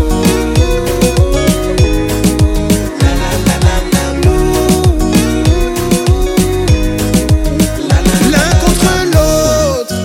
La la la la l'amour. L'un contre l'autre,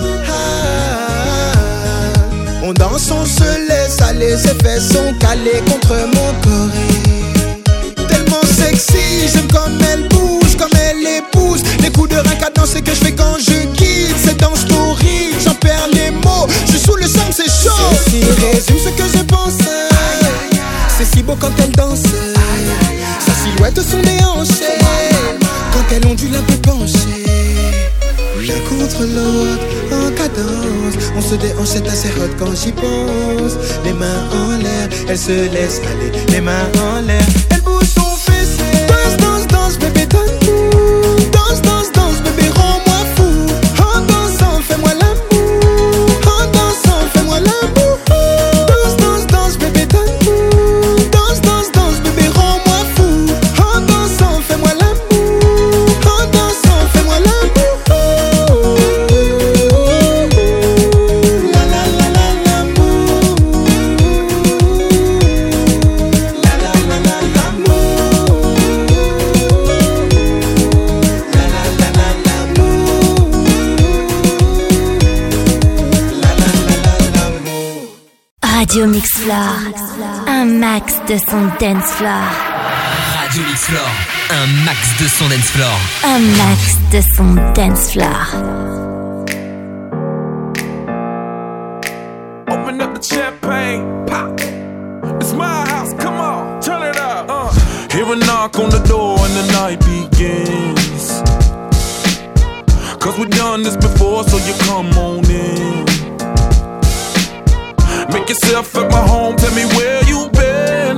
on danse, on se laisse aller, ses fesses sont calées contre mon corps. Tellement sexy, j'aime comme elle bouge, comme elle épouse. Les coups de rein cadencés que je fais quand je quitte. C'est dans story, j'en perds les mots. Je suis sous le sang, c'est chaud. Ceci résume ce que je pense. C'est si beau quand elle danse. Sa silhouette sont déhanchées. Quand elle ondule un peu penchée. L'un contre l'autre, en cadence. On se déhanche, c'est assez hot quand j'y pense. Les mains en l'air, elle se laisse aller. Les mains en l'air, elle bouge son fessier. Danse, danse, danse, bébé, donne-nous. Danse, danse, danse, bébé, rends-moi fou. En dansant, fais-moi l'amour. En dansant, fais-moi l'amour. Danse, danse, danse, bébé, donne-nous. Danse, danse, danse, bébé, rends-moi fou. En dansant, fais-moi l'amour. En dansant, fais-moi l'amour. La la la la l'amour. La la la la l'amour. La la la la l'amour. La la la la l'amour. Radio Mix Floor, un max de son dance floor. Radio Mix Floor, un max de son dance floor. Un max de son dance floor. Open up the champagne, pop. It's my house, come on, turn it up. Hear a knock on the door and the night begins. Cause we've done this before, so you come on in. Make yourself at my home, tell me where you been.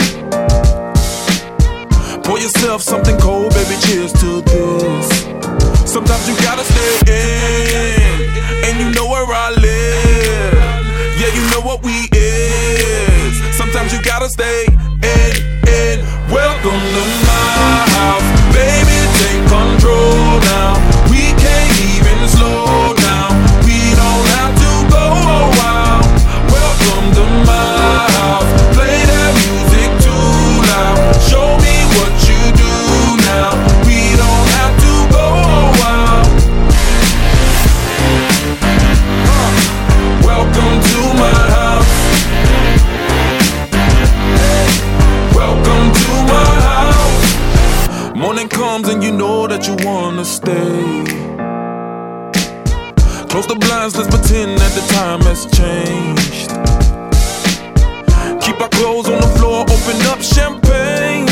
Pour yourself something cold, baby, cheers to this. Sometimes you gotta stay in, and you know where I live. Yeah, you know what we is. Sometimes you gotta stay in. Welcome to my house, baby, take control now. We can't even slow down. We don't have to go a while. Welcome to my house, play that music too loud. Show me what you do now. We don't have to go a while. Morning comes and you know that you wanna stay. Close the blinds, let's pretend that the time has changed. Keep our clothes on the floor, open up champagne.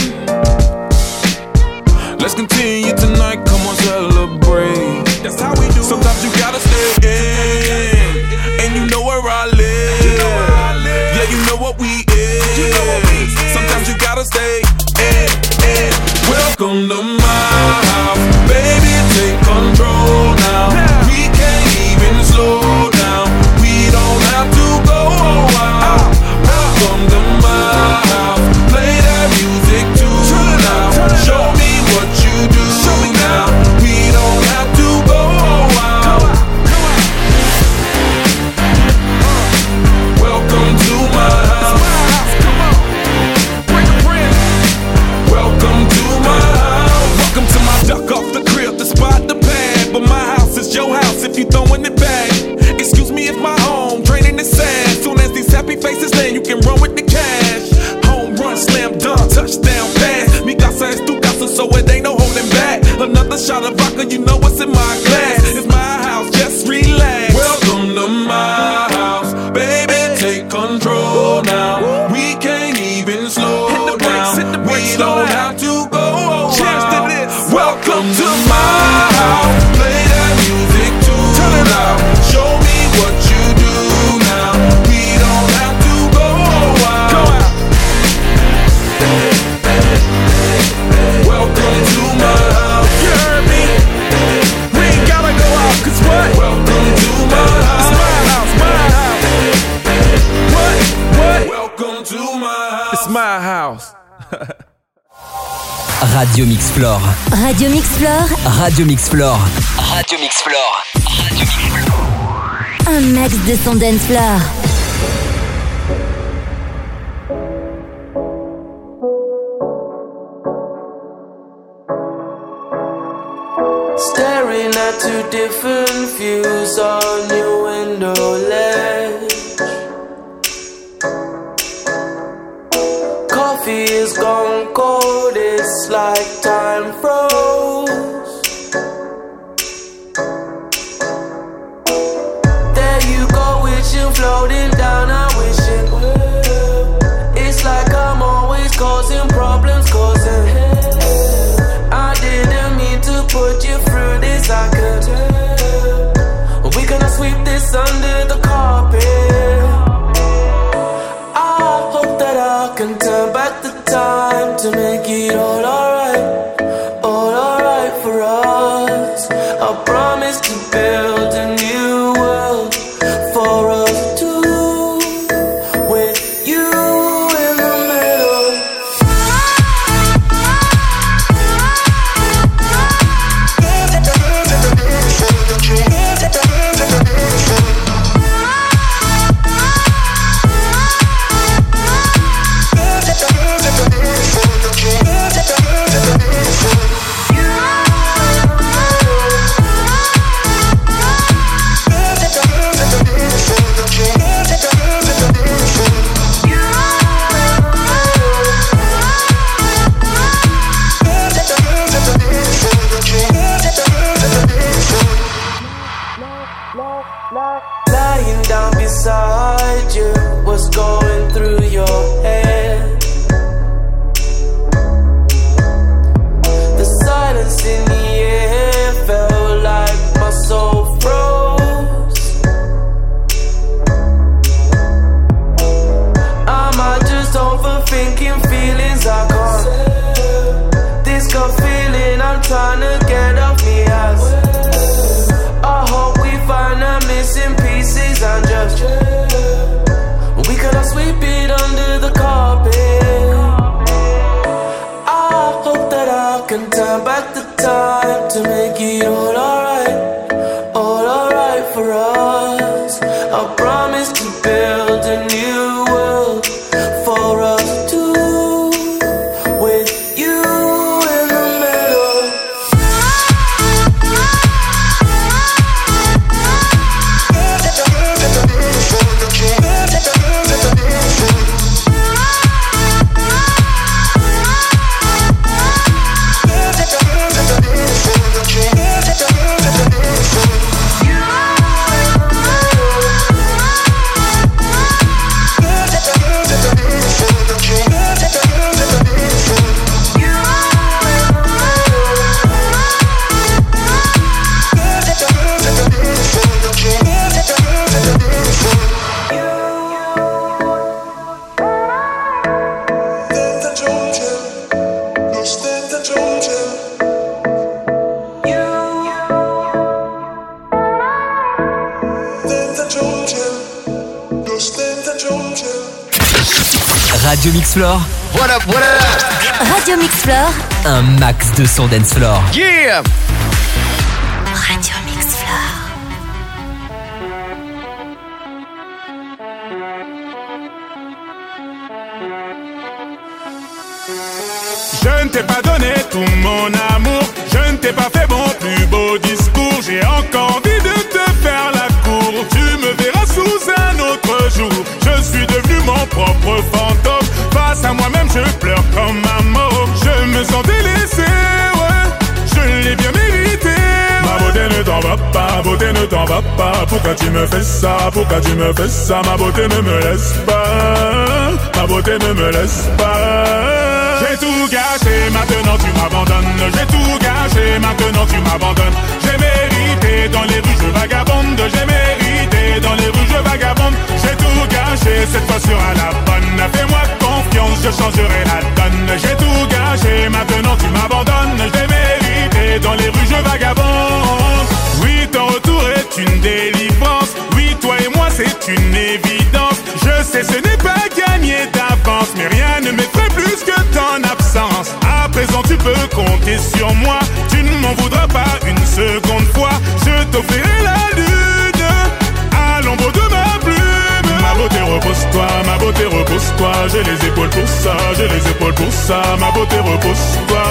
Let's continue tonight, come on, celebrate. That's how we do. Sometimes you gotta stay in, and you know where I live. Yeah, you know what we is. Sometimes you gotta stay in. Welcome to my house, baby, take control now. We can't even slow down. We don't have to go out. Welcome to my house, play that music too loud. Show me what you do now. We don't have to go out. Welcome to my house. Welcome to my house. Welcome to my duck off the crib, the spot, the pad. But my house is your house if you throwing it back. Excuse me if my home draining is sad. Soon as these happy faces land, you can run with the cash. Home run, slam dunk, touchdown pass. Mi casa es tu casa, so it ain't no holding back. Another shot of vodka, you know what's in my glass. It's my house, just relax. Welcome to my house, baby, take control now. We can't even slow down. We don't have to go out. Cheers to this. Welcome to my house, play that music too loud. Show me what you do now. We don't have to go out. Welcome to my house. You heard me? We ain't gotta go out, cause what? Welcome to my house. It's my house, my house. What? Welcome to my house. It's my house. Radio Mix Floor. Radio Mix Floor. Radio Mix Floor. Radio Mix Floor. Radio Mix Floor. Un max de son dance floor. Staring at two different views on your window ledge. Coffee is gone cold, it's like time froze. There you go, wishing, floating down, I wish it will. It's like I'm always causing problems, causing I didn't mean to put you through this, I could tell. We gonna sweep this under the carpet. I hope that I can turn back the time to make it all alright for us. I promise to build a new world for us two, with you in the middle. Lying down beside you, what's going through your head? The silence in the air felt like my soul froze. Am I just overthinking feelings I can't? This gut feeling I'm trying to get off me ass. I hope we find the missing pieces and just we cannot sweep it under the carpet. I hope that I can turn back the time to make it all alright for us. I promise to build a new world for us two, with you in the middle. Radio Mix Floor. Voilà. Radio Mix Floor. Un max de son dance floor. Yeah. Radio Mix Floor. Je ne t'ai pas donné tout mon amour, je ne t'ai pas fait mon plus beau discours. J'ai encore envie de te faire la cour, tu me verras sous un autre jour. Je suis devenu mon propre fantôme, face à moi-même je pleure comme un môme. Je me sens délaissé, ouais, je l'ai bien mérité. Ma beauté ne t'en va pas, beauté ne t'en va pas. Pourquoi tu me fais ça, pourquoi tu me fais ça? Ma beauté ne me laisse pas, ma beauté ne me laisse pas. J'ai tout gâché, maintenant tu m'abandonnes. J'ai tout gâché, maintenant tu m'abandonnes. J'ai mérité dans les rues, je vagabonde. J'ai mérité dans les rues, je vagabonde. J'ai tout gâché, cette fois sera la bonne. Fais-moi confiance, je changerai la donne. J'ai tout gâché, maintenant tu m'abandonnes. J'ai mérité dans les rues, je vagabonde. Oui, ton retour est une délivrance. Oui, toi et moi c'est une évidence. Je sais ce n'est pas gagné d'avance, mais rien ne m'effraie plus que ton absence. À présent tu peux compter sur moi, tu ne m'en voudras pas une seconde fois. Je t'offrirai la lune à l'ombre de ma plume. Ma beauté repose-toi, ma beauté repose-toi. J'ai les épaules pour ça, j'ai les épaules pour ça. Ma beauté repose-toi,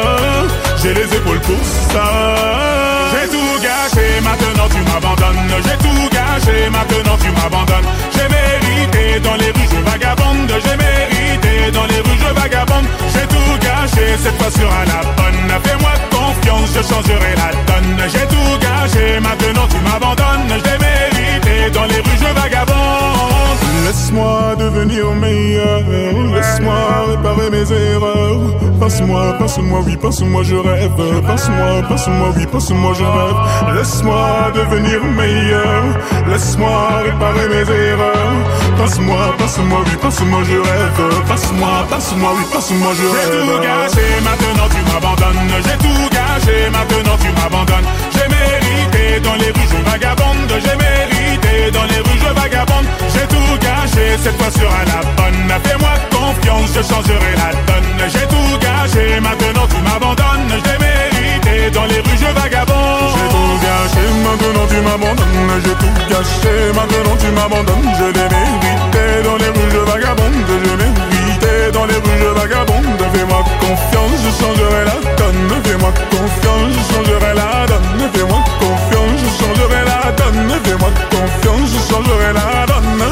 j'ai les épaules pour ça. J'ai tout gâché, maintenant tu m'abandonnes. J'ai tout gâché, maintenant tu m'abandonnes. J'ai mérité dans les rues, je vagabonde. J'ai mérité dans les rues, je vagabonde. J'ai tout gâché, cette fois sera la bonne. Fais-moi confiance, je changerai la donne. J'ai tout gâché, maintenant tu m'abandonnes. J'ai mérité dans les rues, je vagabonde. Laisse-moi devenir meilleur, laisse-moi réparer mes erreurs. Passe-moi, passe-moi, oui, passe-moi, je rêve. Passe-moi, passe-moi, oui, passe-moi, je rêve. Laisse-moi devenir meilleur, laisse-moi réparer mes erreurs. Passe-moi, passe-moi, oui, passe-moi, je rêve. Passe-moi, passe-moi, oui, passe-moi, je rêve. J'ai tout gâché, maintenant tu m'abandonnes. J'ai tout gâché, maintenant tu m'abandonnes. J'ai mérité dans les rues, je vagabonde. J'ai mérité dans les rues, je vagabonde. J'ai tout gâché, cette fois sera la bonne. Fais-moi confiance, je changerai la donne. J'ai tout gâché, maintenant tu m'abandonnes. J'ai mérité dans les rues, je vagabonde. J'ai tout gâché, maintenant tu m'abandonnes. J'ai tout gâché, maintenant tu m'abandonnes. Je l'ai mérité dans les rues, je vagabonde. Je l'ai mérité dans les rues, je vagabonde. Fais-moi confiance, je changerai la donne. Fais-moi confiance, je changerai la donne. Fais-moi confiance, je changerai la donne. Fais-moi confiance, je changerai la donne.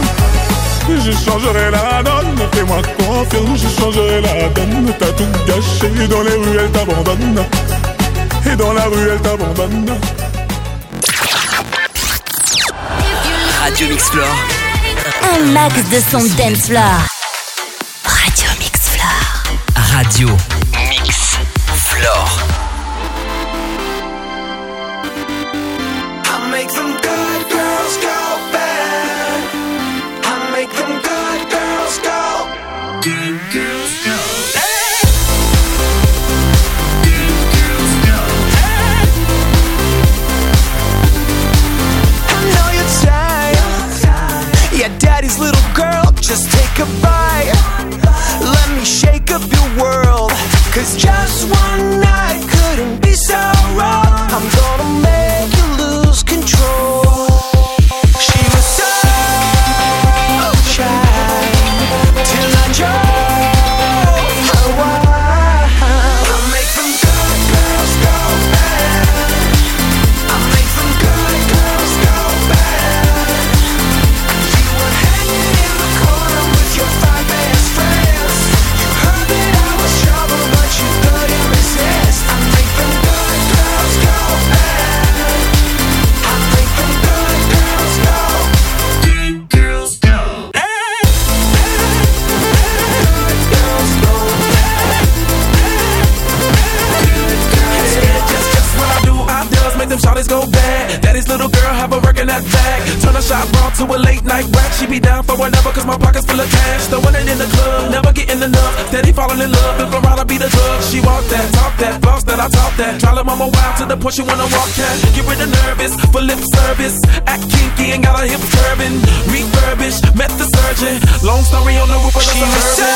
Je changerai la donne, fais-moi confiance, je changerai la donne. T'as tout gâché, dans les rues elle t'abandonne. Et dans la rue elle t'abandonne. Radio Mix Floor. Un max de son dance floor. Radio Mix Floor. Radio Mix Floor. I make them good girls go bad. I make them good girls go. Good girls go. Good girls go. I know you're tired. Yeah, daddy's little girl, just take a bite. Let me shake up your world. that bag. Turn a shot bra to a late night rack. She be down for whatever, cause my pocket's full of cash. Throwing it in the club, never getting enough. Daddy falling in love, if around I be the drug. She walk that, talk that, boss that, I talk that. Try to mama wild to the point she wanna walk cat. Get rid of nervous, for lip service. Act kinky and got her hips curving. Refurbished, met the surgeon. Long story on the roof of the Suburban.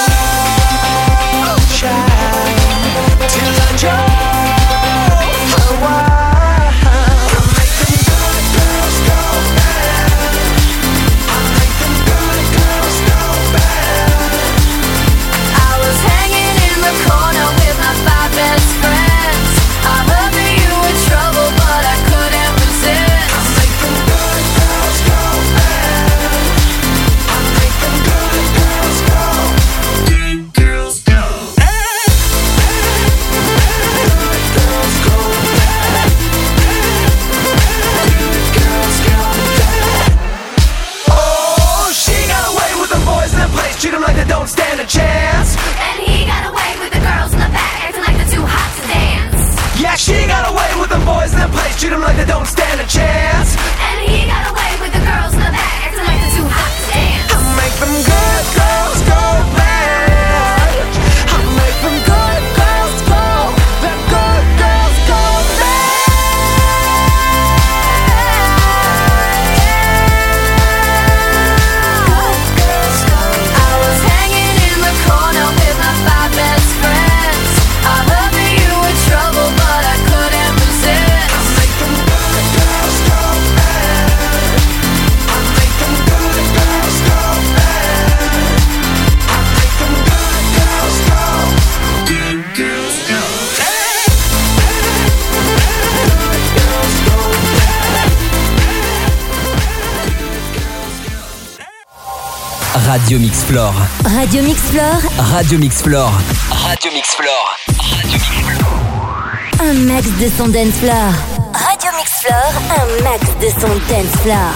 Till I drove for a while. I make them good girls go bad. I make them good girls go bad. I was hanging in the corner with my 5 best friends. I heard that you were trouble, but I couldn't resist. I make them good girls go bad. I make them good girls go. Good girls go. Treat them like they don't stand a chance. And he got away with the girls in the back, acting like they're too hot to dance. Yeah, she got away with them boys in the place. Treat them like they don't stand a chance. And he got away with the girls in the back, acting like they're too hot to dance. I make them good girls go bad. I make them good girls go. Them good girls go bad. I was hanging in the corner with my 5 best friends. I heard that you were trouble, but I couldn't resist. I make them good girls go bad. I make them good girls go bad. I make them good girls go. Good girls go. Radio Mix Floor. Radio Mix Floor, Radio Mix Floor. Radio Mix Floor. Radio Mix Floor. un max de son dance floor. Radio Mix Floor, un max de son dance floor.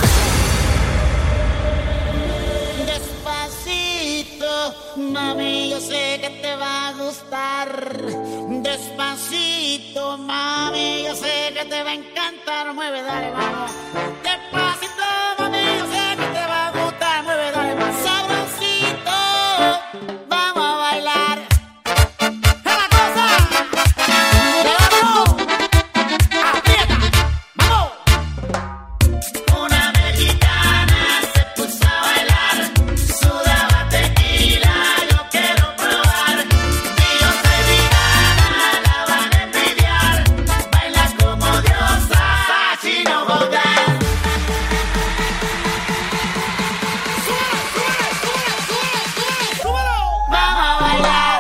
Despacito, mami, yo sé que te va a gustar. Despacito, mami, yo sé que te va a encantar. Mueve, dale, vamos. Despacito, mami, yo sé que te va a gustar. Mueve, dale, más sabrosito. Vamos a bailar. ¡Es la cosa! ¡Levántanos! ¡Aprieta! ¡Vamos! Una mexicana se puso a bailar. Sudaba tequila, yo quiero probar. Si yo soy vegana, la van a envidiar. Baila como diosa, Sachi no jodas. Vamos a bailar.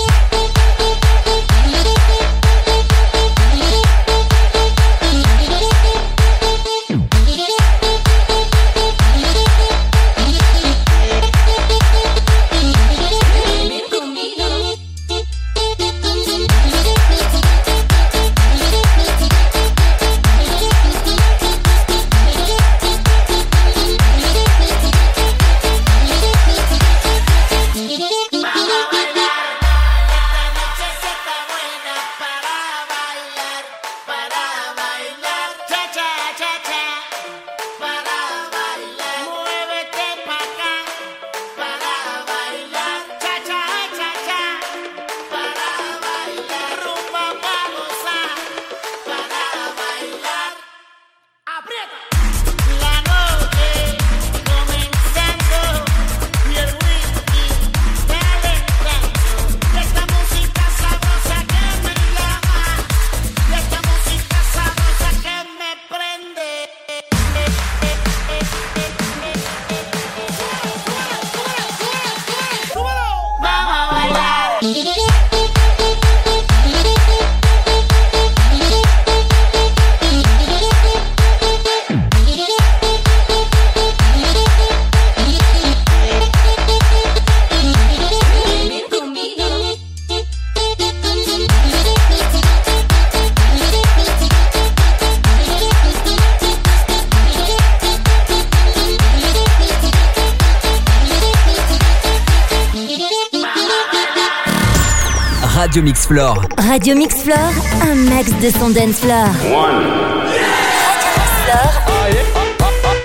Radio Mix Floor. Radio Mix Floor, un max de son dance floor. Radio Mix Floor,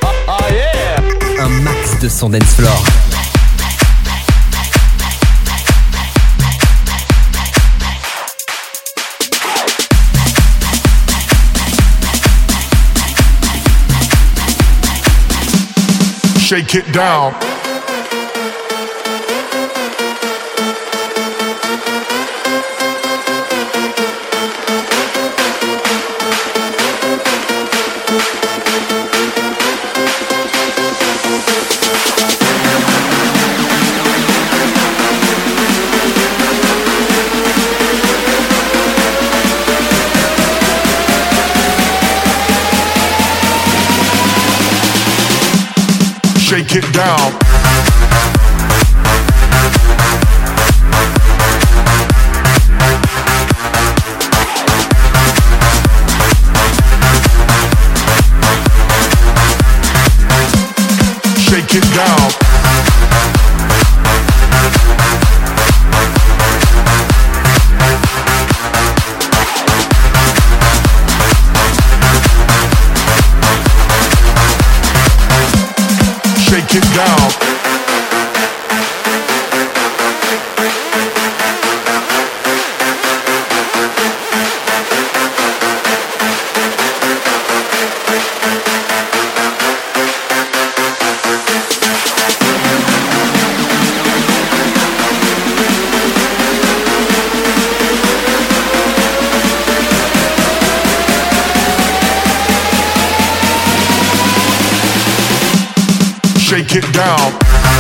de son dance floor. Shake it down. Shake it down. Shake it down. Shake it down. Shake it down.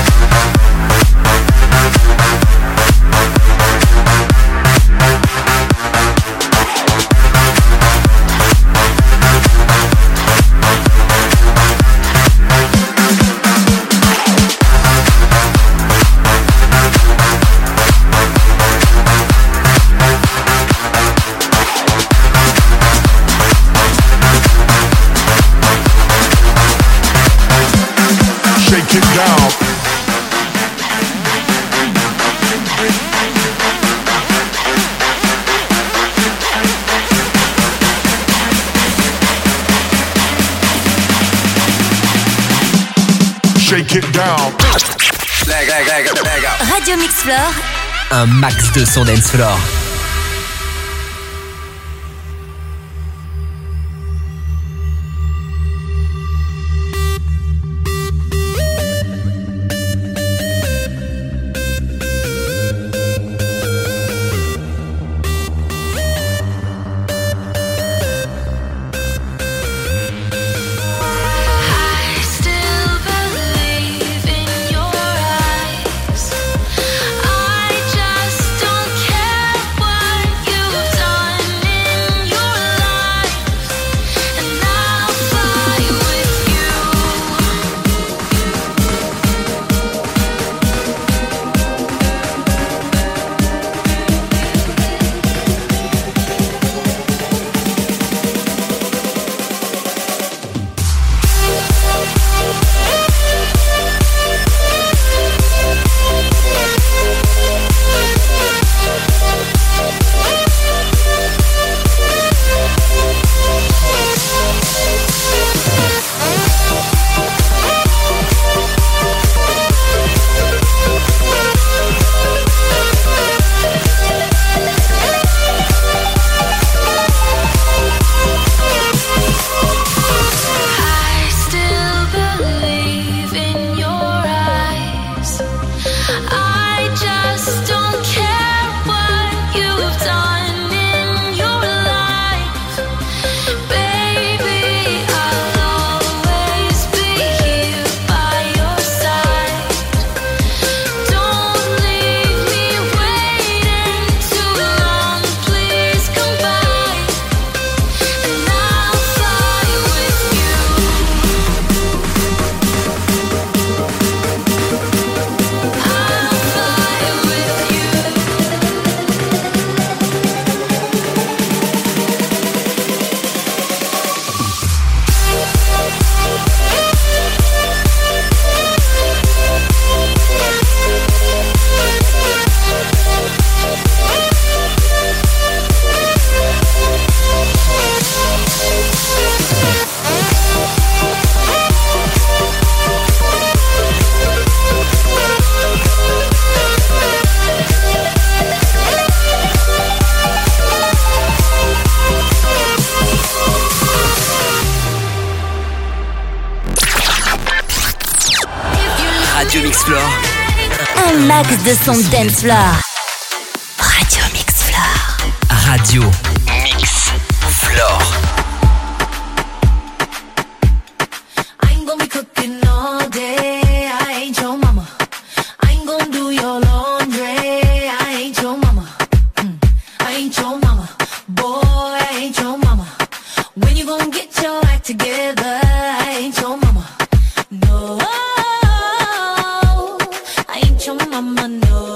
Shake it down. Shake it down. Radio Mix Floor. Un max de son dance floor. I just don't care. Floor. Un max de son dance floor. Radio Mix Floor. Radio Mix Floor. I ain't gonna be cooking all day. I ain't your mama. I ain't gonna do your laundry. I ain't your mama. I ain't your mama. Boy, I ain't your mama. When you gonna get your act together? I ain't your mama. No, I ain't your mama. No,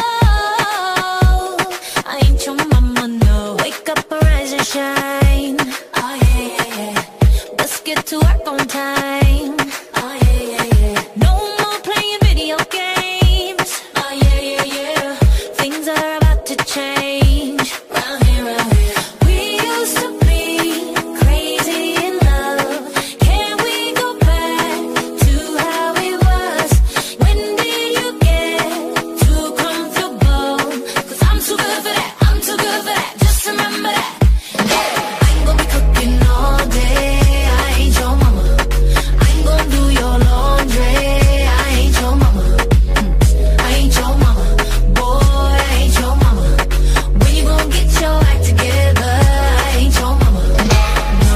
I ain't your mama. No, wake up, arise and shine. Oh yeah, yeah, yeah. Let's get to work on time. Oh yeah, yeah, yeah. No more playing video games. Oh yeah, yeah, yeah. Things are about to change. Round here, round here. We used to be crazy in love. Can we go back to how it was? When did you get too comfortable? 'Cause I'm too good for that. I'm too good for that. Just remember that. I ain't gonna be cooking all day. I ain't your mama. I ain't gonna do your laundry. I ain't your mama. I ain't your mama. Boy, I ain't your mama. When you gonna get your act together? I ain't your mama. No,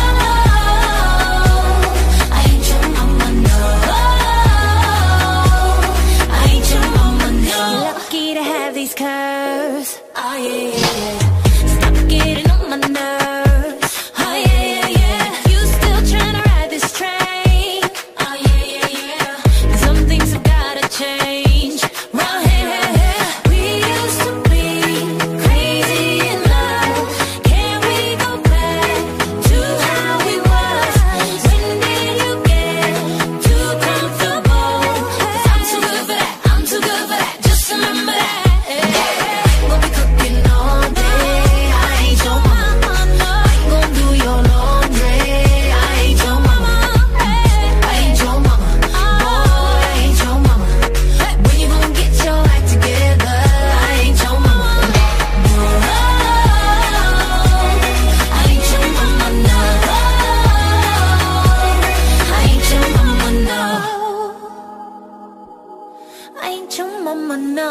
I ain't your mama. No, I ain't your mama. No. You're lucky to have these curves. Oh yeah, yeah, yeah. Stop getting on my nerves. Oh yeah, yeah, yeah. You still tryna ride this train? Oh yeah, yeah, yeah. 'Cause some things have gotta change. Round here, we used to be crazy in love. Can we go back to how we was? When did you get too comfortable? 'Cause I'm too good for that. I'm too good for that. Just remember that. We'll be cooking all day. I ain't your mama. I ain't gonna do your laundry. I ain't your mama. I ain't your mama. Boy, I ain't your mama. When you gonna get your act together? I ain't your mama. No, I ain't your mama. No, I ain't your mama. No, I ain't your mama. No.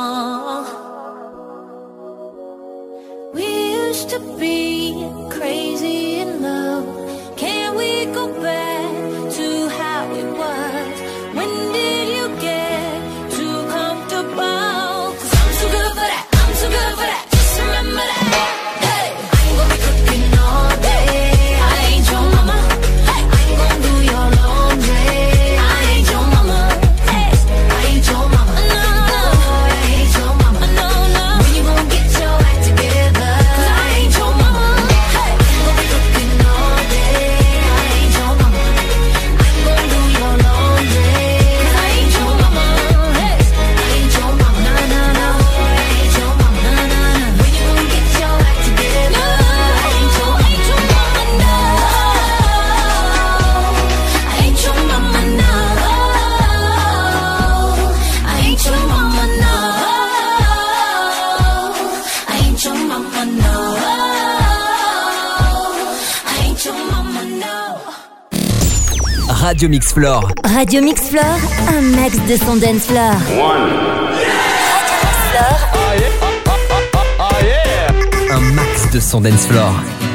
We used to be crazy in love. Can we go back to how it was? When did you get too comfortable? 'Cause I'm too good for that. I'm too good for that. Just remember that. Hey, I ain't gonna be cooking all day. I ain't your mama. I ain't gonna do your laundry. I ain't your mama. Hey, I ain't your mama. No, I ain't your mama. No, no. When you gonna get your act together? 'Cause I ain't your mama. Hey, I'm gonna be cooking all day. I ain't your mama. I'm gonna do your laundry. 'Cause I ain't your mama. Hey, I ain't your mama. No, no, no. I ain't your mama. No, no, no. When you gonna get your act together? I ain't your mama. No, I ain't your mama. No, I ain't your mama. No, I ain't your mama. No, I ain't your mama. No. Radio Mix Floor. Radio Mix Floor, un max de son dance floor. Un max de son dance floor.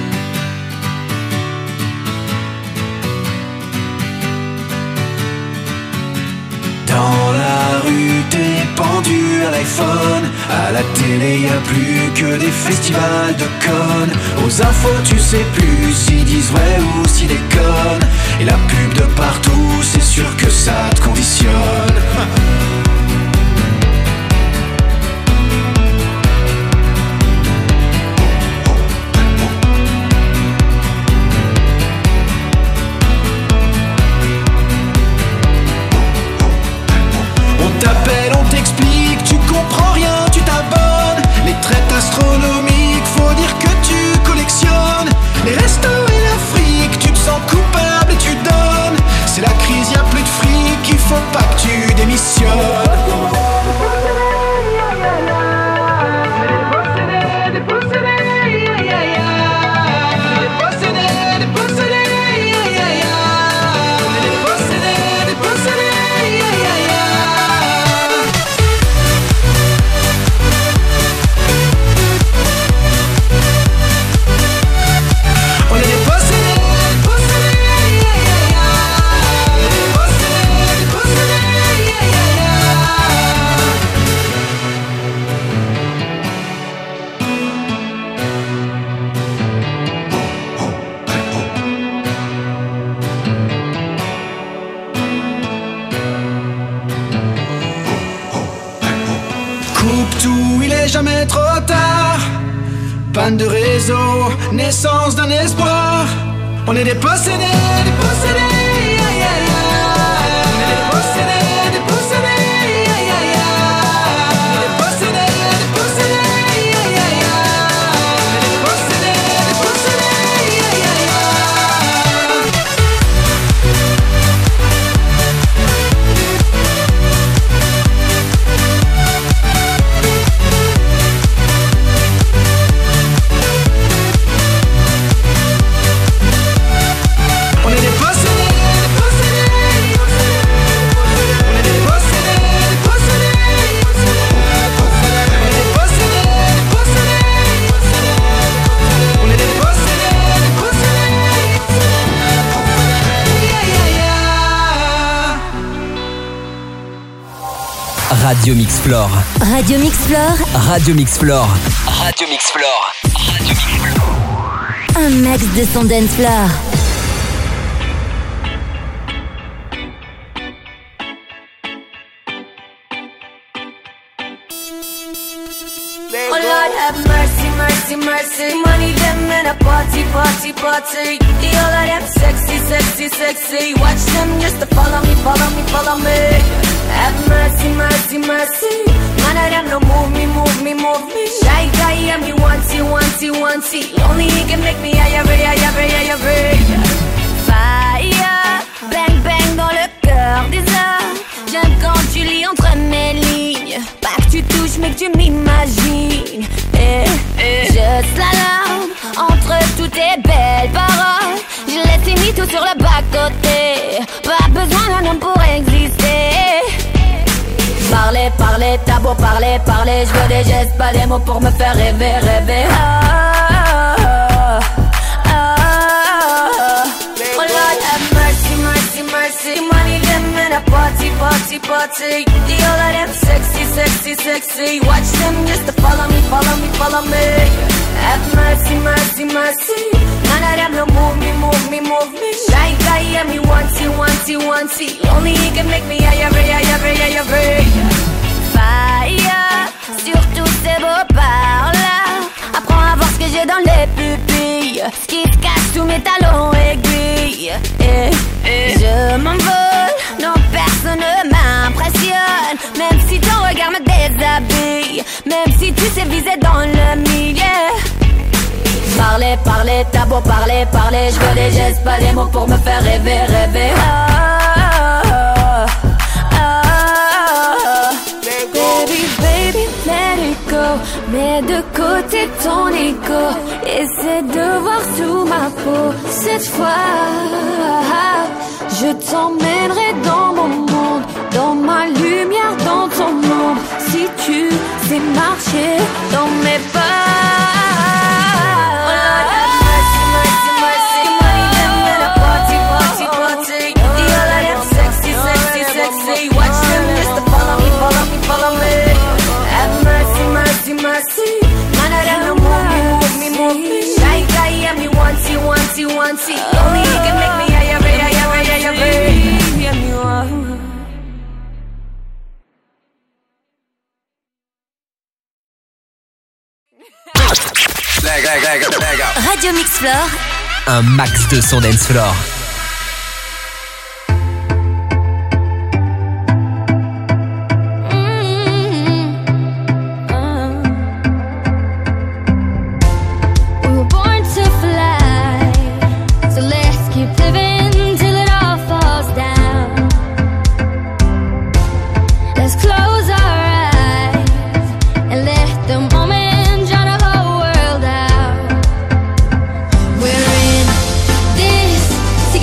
Dans la rue, t'es pendu à l'iPhone. À la télé, y a plus que des festivals de connes. Aux infos, tu sais plus s'ils disent vrai ou s'ils déconnent. Et la pub de partout, c'est sûr que ça te conditionne. On t'appelle, on t'explique, tu comprends rien, tu t'abonnes. Les traites astronomiques, faut dire que tu collectionnes. Les restos et l'Afrique, tu te sens coupable et tu donnes. C'est la crise, y a plus de fric, il faut pas que tu panne de réseau, naissance d'un espoir. On est des possédés, des possédés, aïe, aïe, aïe. On est des possédés, des possédés, aïe, aïe, aïe. On est des possédés, des possédés, aïe, aïe, aïe. On est des possédés, des possédés, aïe, aïe, aïe. On est des possédés, des possédés. On est des possédés, des possédés. On est des possédés, des possédés. On est des possédés, des possédés. Aïe, aïe, aïe. Radio Mixflore. Radio Mixflore, Radio Mixflore. Radio Mixflore. Radio Mixflore. un max de son dance floor. Oh Lord, have mercy, mercy, mercy. Money them in a party, party, party. The all of them sexy, sexy, sexy. Watch them just to follow me, follow me, follow me. Have mercy, mercy, mercy. None of them no move me, move me, move me. Shy guy, yeah, me wanty, wanty, wanty. Only he can make me higher, higher, higher, higher. Fire, bang, bang dans le cœur des heures. J'aime quand tu lis entre mes lignes. Pas que tu touches mais que tu m'imagines. Je slalom entre toutes tes belles paroles. Je laisse mis tout sur le bas-côté. Pas besoin d'un homme pour exister. Parler, parler, t'as beau parler, parler. Je veux des gestes, pas des mots pour me faire rêver, rêver. Oh Lord, have mercy, mercy, mercy. Money them in a party, party, party. The all of them sexy, sexy, sexy. Watch them just to follow me, follow me, follow me. Have mercy, mercy, mercy. None of them no move me, move me, move me. Shy guy, yeah, me wanty, wanty, wanty. Only he can make me higher, higher, higher, higher. Fire, sur tous ces beaux parts-là. Apprends à voir ce que j'ai dans les pupilles. Ce qui se cache sous mes talons aiguilles. Je m'envole, non personne ne m'impressionne. Même si ton regard me déshabille. Même si tu sais viser dans le milieu. Parler, parler, t'as beau parler, parler. Je veux des gestes, pas des mots pour me faire rêver, rêver. Baby, baby, let it go. Mets de côté ton ego. Essaie de voir sous ma peau. Cette fois, je t'emmènerai dans mon monde. Dans ma lumière, dans ton monde. Si tu sais marcher dans mes pas. Follow me, have mercy, mercy, mercy. None of them no move me, move me, move me. Shy guy, yeah, me wanty, wanty, wanty. Only he can make me higher, higher, higher, higher. Yeah, me want. Radio Mixflore, un max de son dance floor. We're in this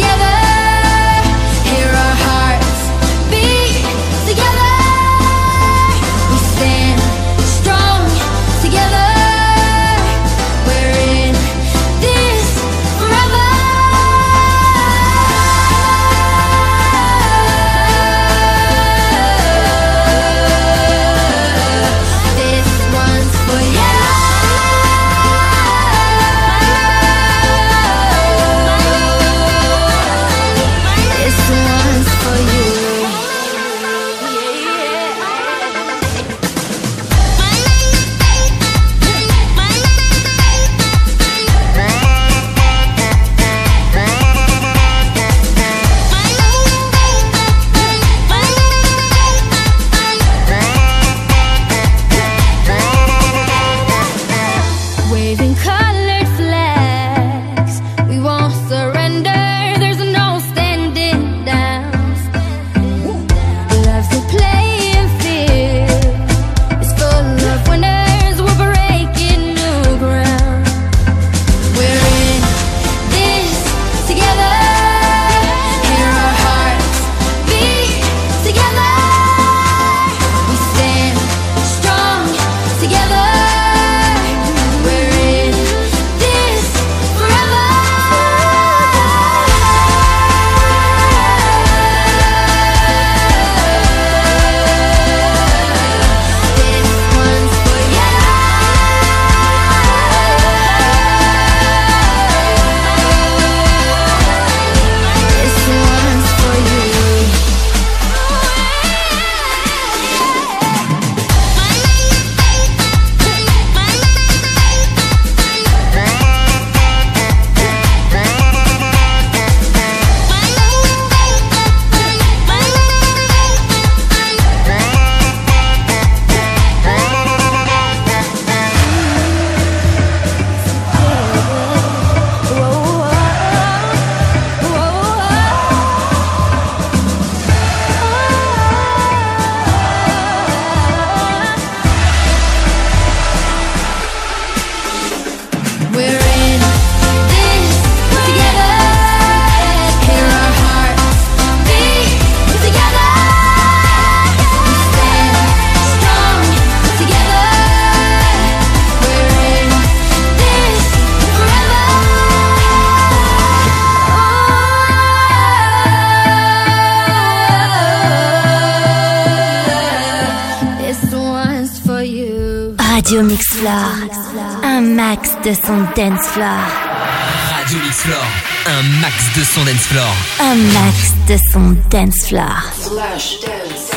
Radio Mix Floor, un max de son dance floor. Radio Mix Floor, un max de son dance floor. Un max de son dance floor. Flash dance.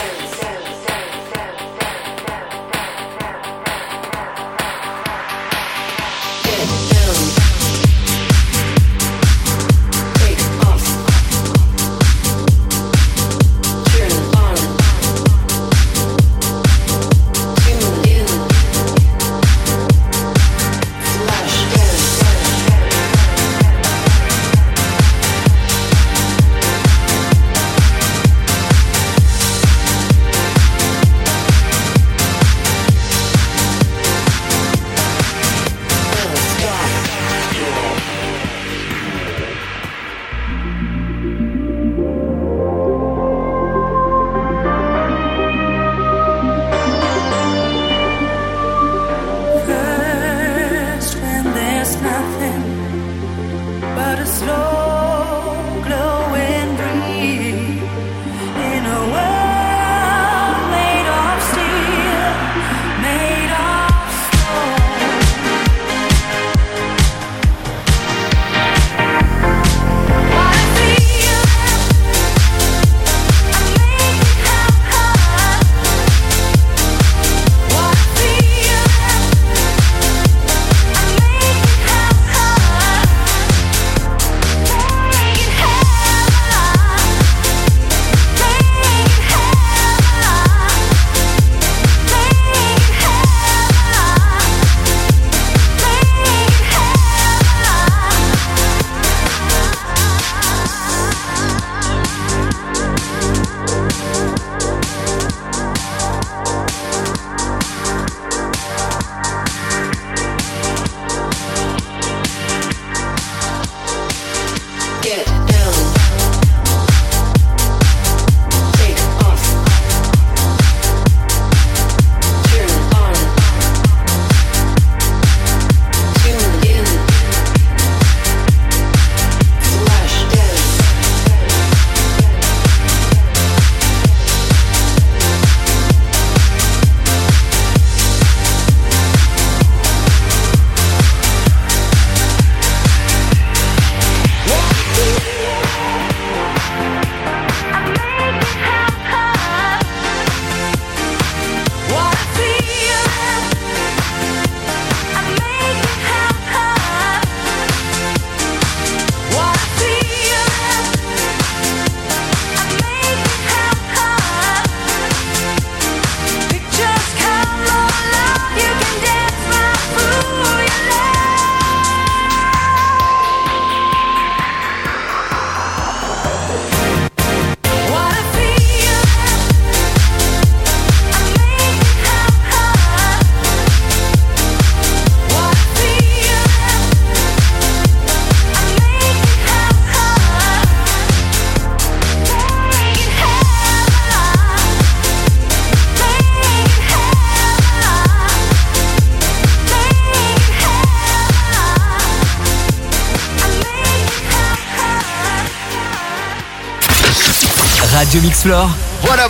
Radio Mix Floor. Voilà.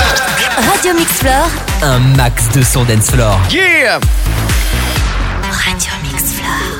Radio Mix Floor. Un max de son dance floor. Yeah. Radio Mix Floor.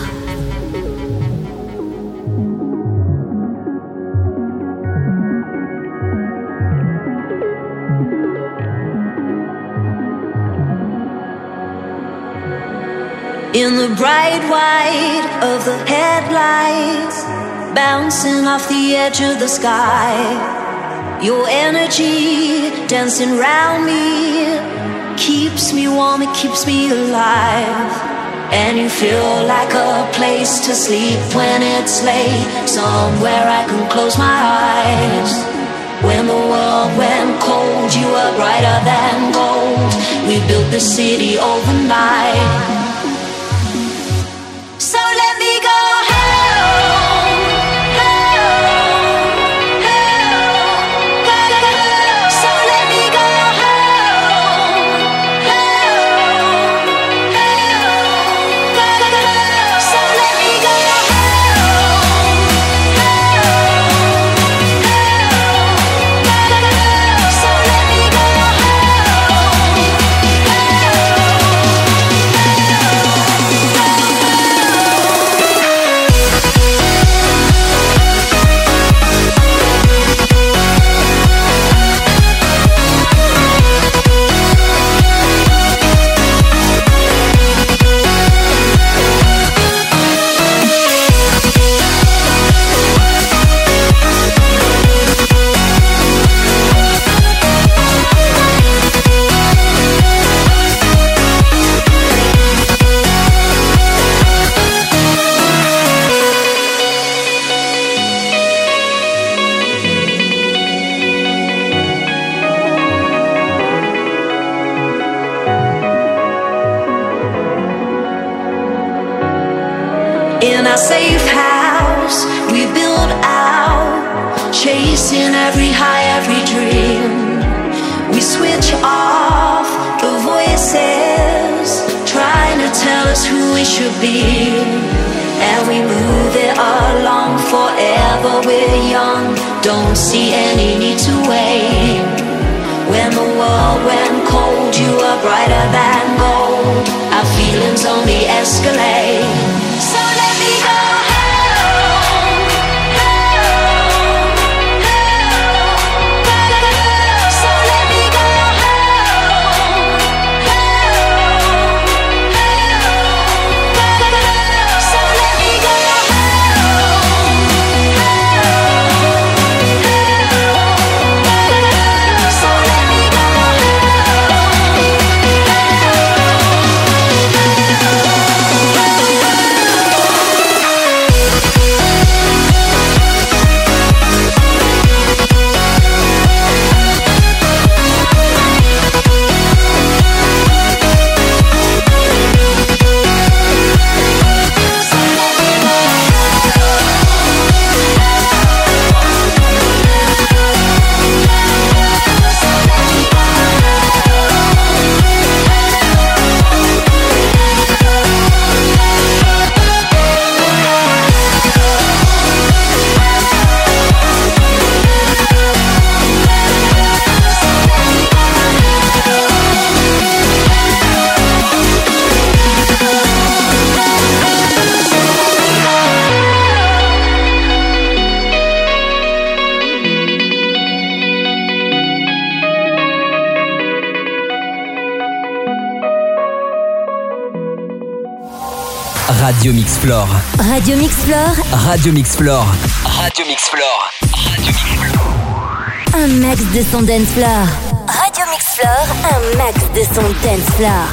In the bright white of the headlights, bouncing off the edge of the sky. Your energy dancing round me keeps me warm, it keeps me alive. And you feel like a place to sleep when it's late, somewhere I can close my eyes. When the world went cold, you were brighter than gold. We built the city overnight. So let me go home, home, home. So let me go home, home, home. So let me go home, home, home. So let me go home. who we should be, and we move it along forever. We're young, don't see any need to wait. When the world went cold, you were brighter than gold. Our feelings only escalate. So let me go home, home, home. So let me go home, home, home. So let me go Radio Mixflore. Radio Mixflore. Radio Mixflore. Radio Mixflore. Radio Mixflore. Un max de son dance floor. Radio Mixflore, un max de son dance floor.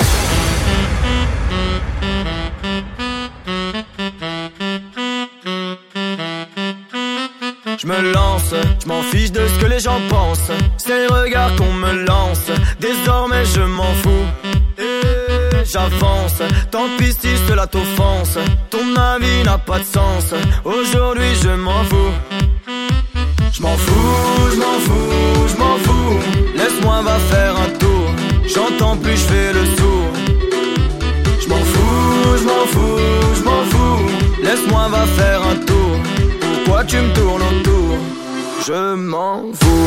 Je me lance, je m'en fiche de ce que les gens pensent. C'est les regards qu'on me lance. Désormais je m'en fous. Et j'avance, tant pis si cela t'offense. Ton avis n'a pas de sens. Aujourd'hui je m'en fous. Je m'en fous, je m'en fous, je m'en fous. Laisse-moi va faire un tour. J'entends plus, je fais le sourd. Je m'en fous, je m'en fous, je m'en fous. Laisse-moi va faire un tour. Pourquoi tu me tournes autour? Je m'en fous.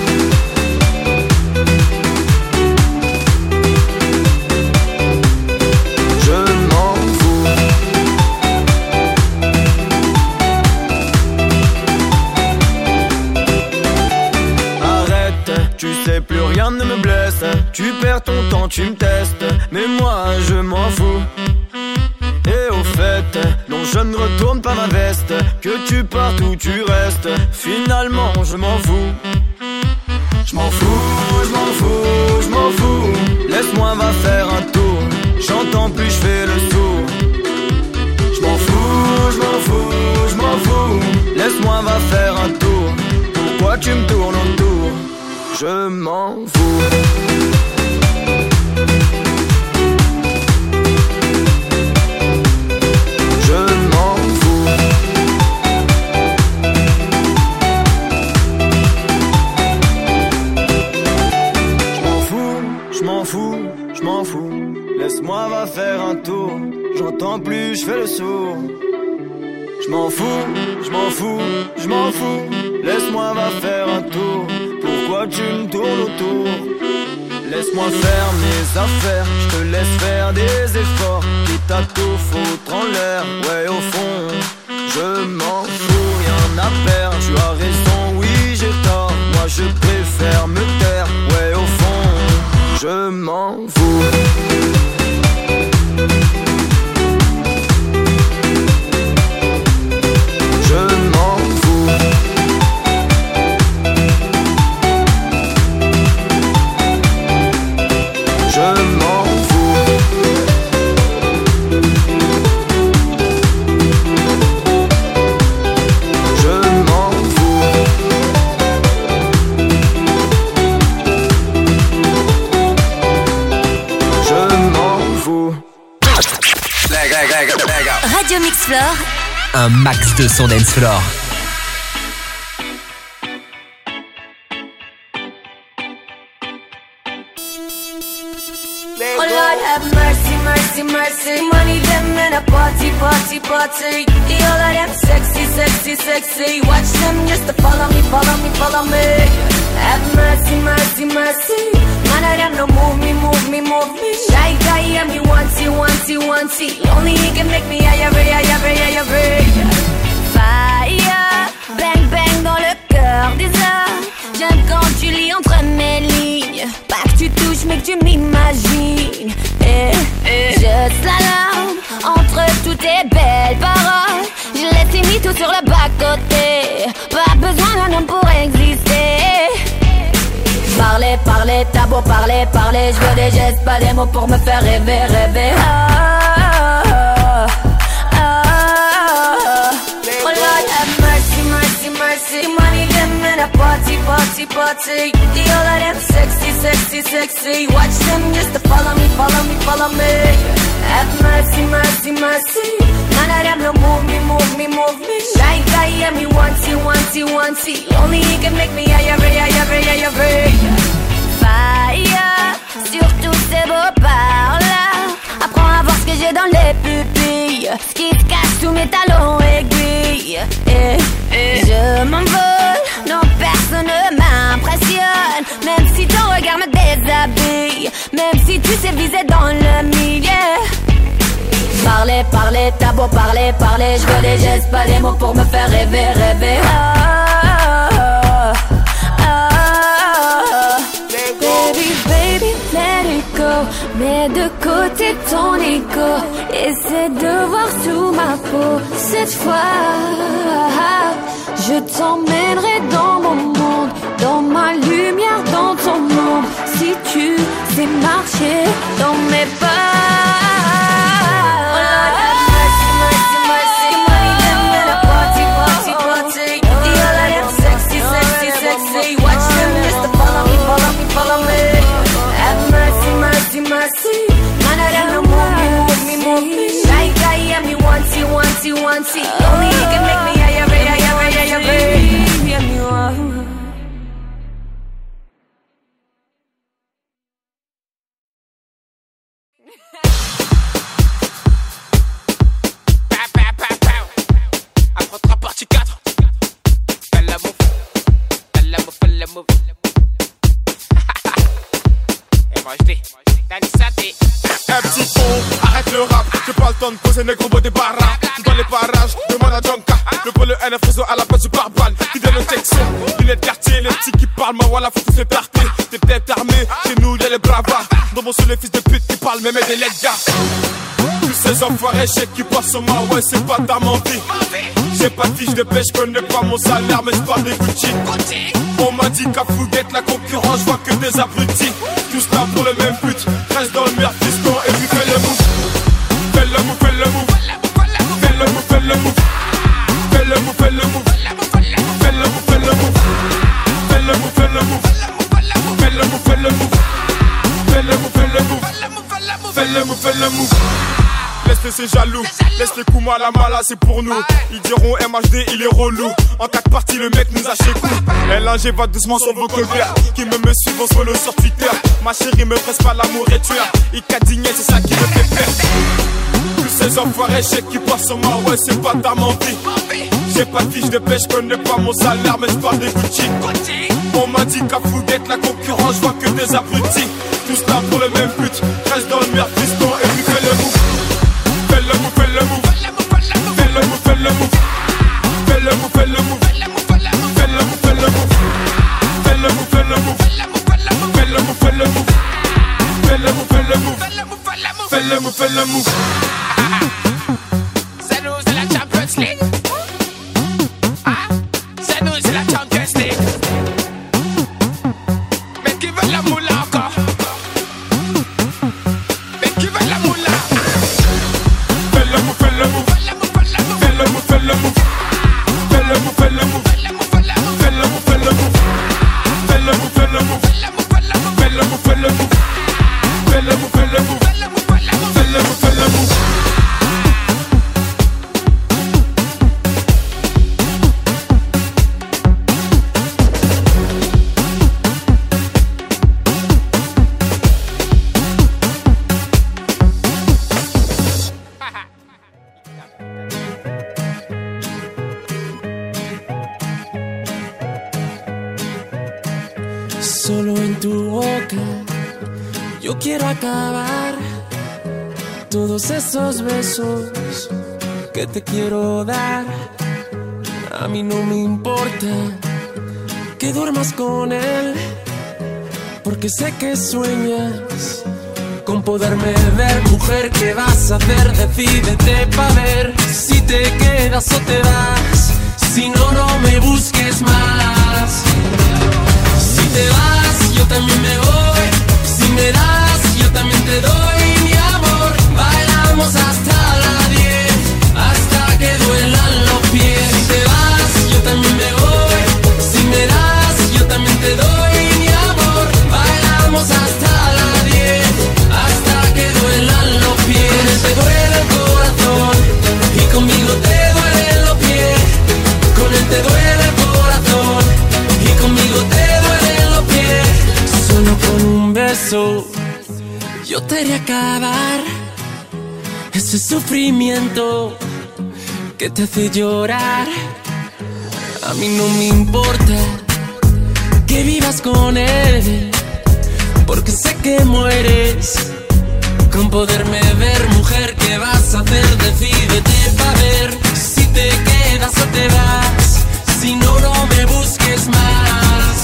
Je m'en fous. Arrête, tu sais plus rien ne me blesse. Tu perds ton temps, tu me testes. Mais moi je m'en fous. Et au fait, non je ne retourne pas ma veste. Que tu partes ou tu restes, finalement je m'en fous. Je m'en fous, je m'en fous, je m'en fous. Laisse-moi va faire un tour. J'entends plus, je fais le sourd. Je m'en fous, je m'en fous, je m'en fous. Laisse-moi va faire un tour. Pourquoi tu me tournes autour? Je m'en fous. Je m'en fous, laisse-moi va faire un tour. J'entends plus, je fais le sourd. Je m'en fous, je m'en fous, je m'en fous. Laisse-moi va faire un tour. Pourquoi tu me tournes autour? Laisse-moi faire mes affaires, je te laisse faire des efforts. Quitte à tout foutre en l'air, ouais au fond je m'en fous, rien à perdre. Tu as raison, oui j'ai tort. Moi je préfère me taire, ouais au fond je m'en fous. Je m'en fous. Je m'en fous. Je m'en fous. Radio Mixflore. Un max de son dance floor. Oh Lord have mercy, mercy. mercy, mercy. Money them in a party, party, party. The all of them sexy, sexy, sexy. Watch them just to follow me, follow me, follow me. Have mercy, mercy, mercy. None of them no move me, move me, move me. Shy guy, yeah, me wanty, wanty, wanty. Only he can make me higher, higher, higher. Fire, bang, bang dans le cœur des hommes. J'aime quand tu lis entre mes lignes. Pas que tu touches mais que tu m'imagines. Je slalom entre toutes tes belles paroles. Je laisse mis tout sur le bas-côté. Pas besoin d'un homme pour exister. Parler, parler, t'as beau parler, parler. Je veux des gestes, pas des mots pour me faire rêver, rêver. Oh Lord, have mercy, mercy, mercy. Money them in a party, party, party. The all of them sexy, sexy, sexy. Watch them just to follow me, follow me, follow me. Have mercy, mercy, mercy. None of them no move me, move me, move me. Shy guy, yeah, me wanty, wanty, wanty. Only he can make me higher, higher, higher, higher. Fire, sur tous ces beaux parts-là. Apprends à voir ce que j'ai dans les pupilles. Ce qui se cache sous mes talons aiguilles. Je m'envole, non personne ne m'impressionne. Même si ton regard me déshabille. Même si tu sais viser dans le milieu. Parler, parler, t'as beau parler, parler. Je veux des gestes, pas des mots pour me faire rêver, rêver. Baby, baby, let it go. Mets de côté ton ego. Essaie de voir sous ma peau. Cette fois, je t'emmènerai dans mon monde. Dans ma lumière, dans ton monde. Si tu sais marcher dans mes pas. Mercy, none of them no move me, move me, move me. Shy guy, yeah, me wanty, wanty, wanty. Only he can make me higher, higher, higher, higher. Yeah, me want. Affrontera partie 4. Fais la move, fais la move, fais la move. Et moi je dis. Petit con, arrête le rap. J'ai pas le temps de poser négro beau des barras. Dans les parages, demande à Jonka. Le pôle NF réseau à la base du barbal. Qui donne le texte, lunettes quartier. Les petits qui parlent, moi voilà, faut tous les tarter. Des têtes armées, chez nous y'a les bravas. Dans mon sous les fils de pute qui parlent, même des lettres gars. Tous ces enfoirés, chèques qui passent sur ma ouais, c'est pas ta mentie. J'ai pas de fiche de pêche, connais pas mon salaire, mais j'parle des Gucci. On m'a dit qu'à Fouguette, la concurrence, j'vois que des abrutis. Tous là pour le même but, reste dans le meilleur fiston et puis fais le move. Fais le move, fais le move. Fais le move, fais le move. Fais le move, fais le move. Fais le move, fais le move. Fais le move, fais le move. Fais le move, fais le move. Fais le move, fais le move. Fais le move, fais le move. Laisse-les c'est jaloux, laisse les coups mal à mala c'est pour nous. Ils diront MHD il est relou. En 4 parties le mec nous a chez coup. LNG va doucement sur vos colverts. Qui me suivent on se follow sur Twitter. Ma chérie me presse pas l'amour et tueur. Il cadigné c'est ça qui me fait perdre. Tous ces enfoirés chèques qui passent sur moi ouais c'est pas ta mentie. J'ai pas de fiche de pêche, connais pas mon salaire mais j'parle des Gucci. On m'a dit qu'à Fouguette la concurrence j'vois que des abrutis. Tous là pour le même but, reste dans le meilleur fiston et puis fais le move. Fais le move, fais le move. Fais le move, fais le move. Fais le move, fais le move. Fais le move, fais le move. Fais le move, fais le move. Fais le move, fais le move. Fais le move, fais le move. Fais le move, fais le move. C'est nous, c'est la Champions League. C'est nous, c'est la Champions League. Mais qui veut la moula encore? Mais qui veut la moula? Fais le move, fais le move. Fais le move, fais le move. Fais le move, fais le move. Fais le move, fais le move. Fais le move, fais le move. Fais le move, fais le move. Fais le move, fais le move. Fais le move, fais le move. Solo en tu boca yo quiero acabar todos esos besos que te quiero dar. A mí no me importa que duermas con él, porque sé que sueñas con poderme ver. Mujer, ¿qué vas a hacer? Decídete pa' ver si te quedas o te vas. Si no, no me busques más. Si te vas, yo también me voy. Si me das, yo también te doy mi amor. Bailamos hasta las 10, hasta que duelan los pies. Si te vas, yo también me voy. Si me das, yo también te doy mi amor. Bailamos hasta las 10, hasta que duelan los pies. Con él te duele el corazón y conmigo te duelen los pies. Con él te duele el corazón y conmigo te duelen los pies. Solo con un beso yo te haré acabar ese sufrimiento que te hace llorar. A mí no me importa que vivas con él, porque sé que mueres con poderme ver. Mujer, ¿qué vas a hacer? Decídete pa' ver si te quedas o te vas. Si no, no me busques más.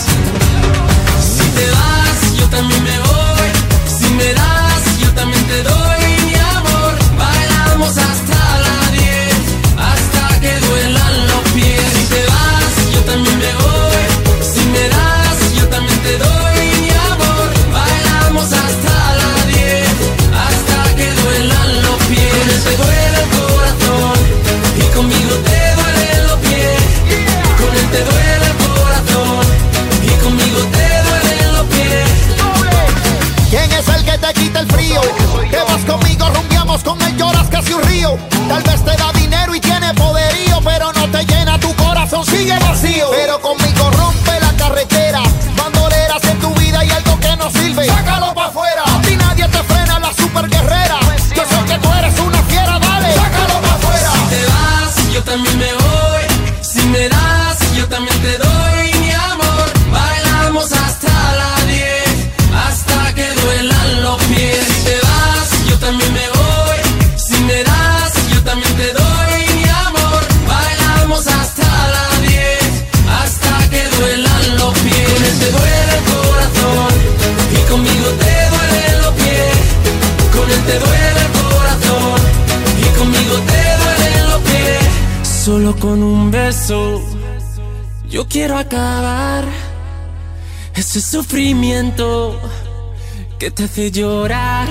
Si te vas, yo también me voy. Si me das, yo también te doy mi amor. Bailamos hasta las 10, hasta que duelan los pies. Si te vas, yo también me voy. Si me das, yo también te doy mi amor. Bailamos hasta las 10, hasta que duelan los pies. Con él te duele el corazón y conmigo te duelen los pies. Con él te duele el corazón y conmigo te duelen los pies. ¿Quién es el que te quita el frío? Que vas conmigo, rumbiamos con él, lloras casi un río. Tal vez te da dinero y tiene poderío, pero no te llena, tu corazón sigue vacío. Pero conmigo rompe la carretera, bandoleras en tu vida y algo que no sirve, sácalo pa' afuera. A ti nadie te frena, la super guerrera. Yo sé que tú eres una fiera, dale, sácalo pa' afuera. Si te vas, yo también me voy. Si me das, yo también te doy mi amor. Bailamos hasta las 10, hasta que duelan los pies. Si te vas, yo también me voy. Si me das, yo también te doy mi amor. Bailamos hasta las 10, hasta que duelan los pies. Con él te duele el corazón y conmigo te duelen los pies. Con él te duele el corazón y conmigo te duelen los pies. Solo con un beso yo quiero acabar ese sufrimiento que te hace llorar.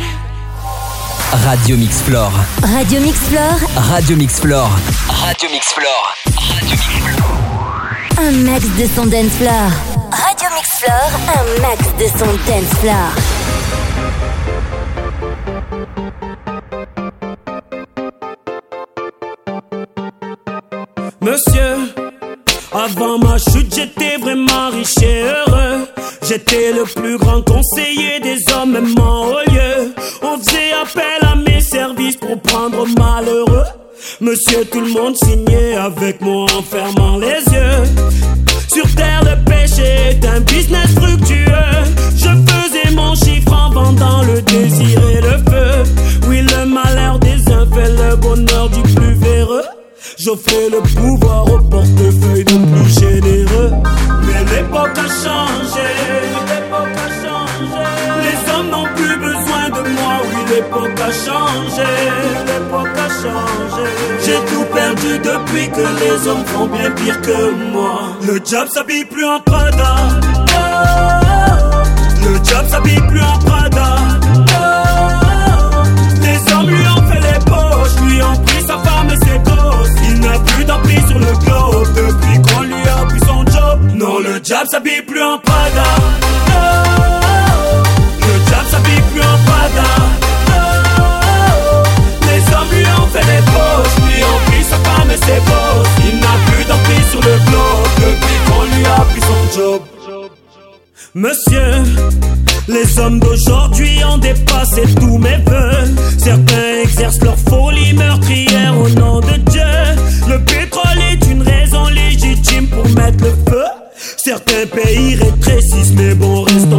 Radio Mixflore. Radio Mixflore. Radio Mixflore. Radio Mixflore. Radio Mixflore. Un max de son dance floor. Radio Mixflore, un max de son dance floor. Monsieur, avant ma chute, j'étais vraiment riche et heureux. J'étais le plus grand conseiller des hommes, même en haut lieu. On faisait appel à mes services pour prendre malheureux. Monsieur, tout le monde signait avec moi en fermant les yeux. Sur terre, le péché est un business fructueux. Je faisais mon chiffre en vendant le désir et le feu. Oui, le malheur des uns fait le bonheur du plus véreux. J'offrais le pouvoir au portefeuille de plus généreux. Mais l'époque a changé, l'époque a changé. Les hommes n'ont plus besoin de moi, oui l'époque a changé, l'époque a changé. J'ai tout perdu depuis que les hommes font bien pire que moi. Le job s'habille plus en Prada, oh, le job s'habille plus en Prada, oh. Les hommes lui ont fait les poches, lui ont pris sa femme et ses gosses. Il n'a plus d'emprise sur le globe depuis qu'on lui a pris son job. Non, le job s'habille plus en Prada, oh, le job s'habille plus en Prada, oh. Les hommes lui ont fait les poches, lui ont pris sa femme et ses gosses. Il n'a plus d'emprise sur le globe depuis qu'on lui a pris son job. Monsieur, les hommes d'aujourd'hui ont dépassé tous mes vœux. Certains exercent leur folie meurtrière au nom de Dieu. Le pétrole est une raison légitime pour mettre le feu. Certains pays rétrécissent, mais bon, reste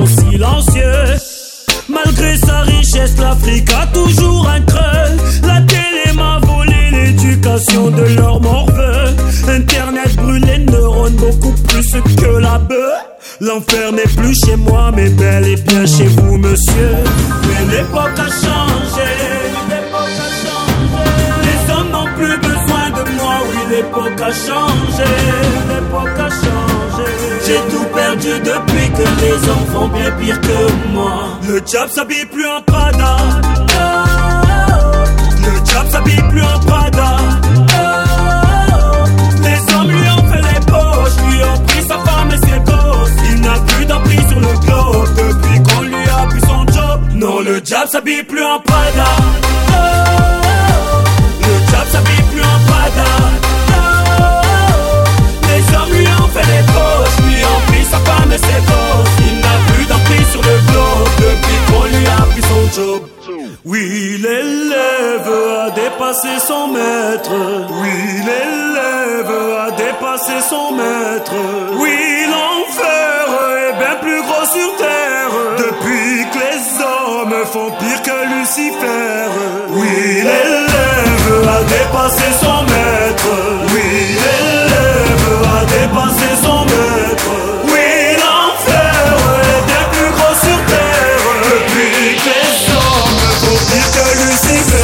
richesses, l'Afrique a toujours un creux. La télé m'a volé l'éducation de leur morveux. Internet brûle les neurones beaucoup plus que la bœuf. L'enfer n'est plus chez moi mais bel et bien chez vous monsieur. Mais l'époque a changé. Les hommes n'ont plus besoin de moi. Oui, l'époque a changé. L'époque a changé. J'ai tout perdu depuis que les hommes font bien pire que moi. Le diable s'habille plus en Prada. Le diable s'habille plus en Prada. Les hommes lui ont fait les poches, lui ont pris sa femme et ses gosses. Il n'a plus d'emprise sur le globe depuis qu'on lui a pris son job. Non, le diable s'habille plus en Prada. Le diable s'habille plus en Prada. Les hommes lui ont fait les poches, lui ont pris sa femme et ses gosses. Il n'a plus d'emprise sur le globe depuis qu'on lui a pris son job. Oui, l'élève a dépassé son maître. Oui, l'élève a dépassé son maître. Oui, l'enfer est bien plus gros sur terre depuis que les hommes font pire que Lucifer. Oui, l'élève a dépassé son maître. Oui, l'élève a dépassé son maître. Oui, l'enfer est bien plus gros sur terre depuis que les hommes font pire que Lucifer.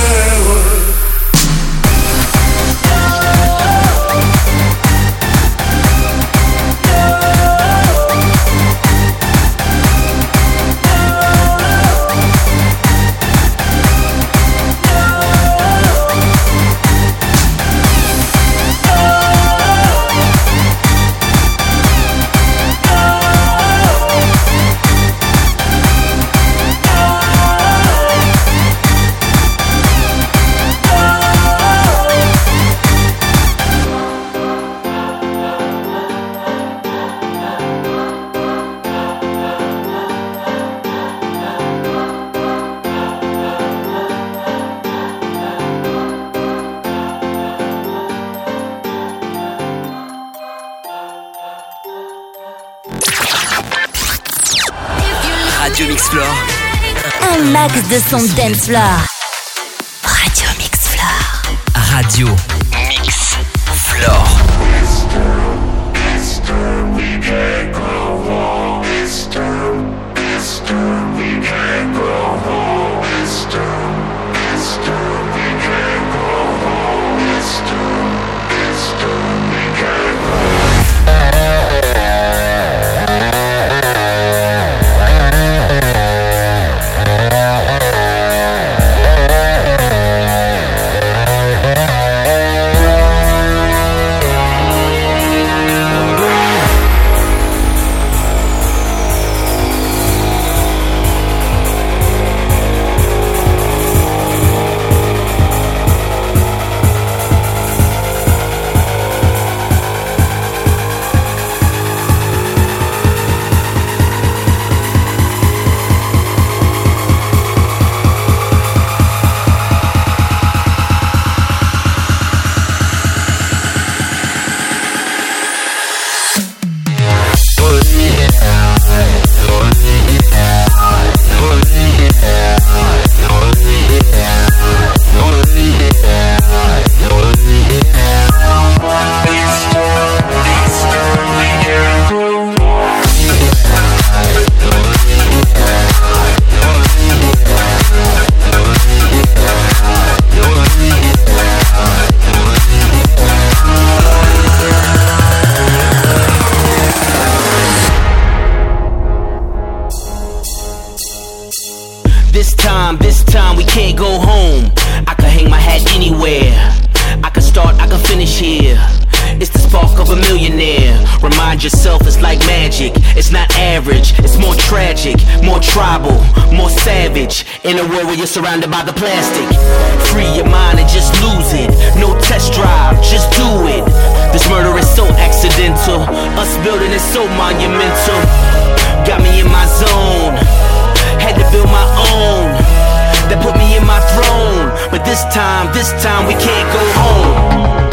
Radio Mix Floor. Un max de son dance floor. Radio Mix Floor. Radio Mix Floor. This time we can't go home. I can hang my hat anywhere. I can start, I can finish here. It's the spark of a millionaire. Remind yourself it's like magic. It's not average, it's more tragic, more tribal, more savage. In a world where you're surrounded by the plastic. Free your mind and just lose it. No test drive, just do it. This murder is so accidental. Us building is so monumental. Got me in my zone. Had to build my own. That put me in my throne. But this time we can't go home.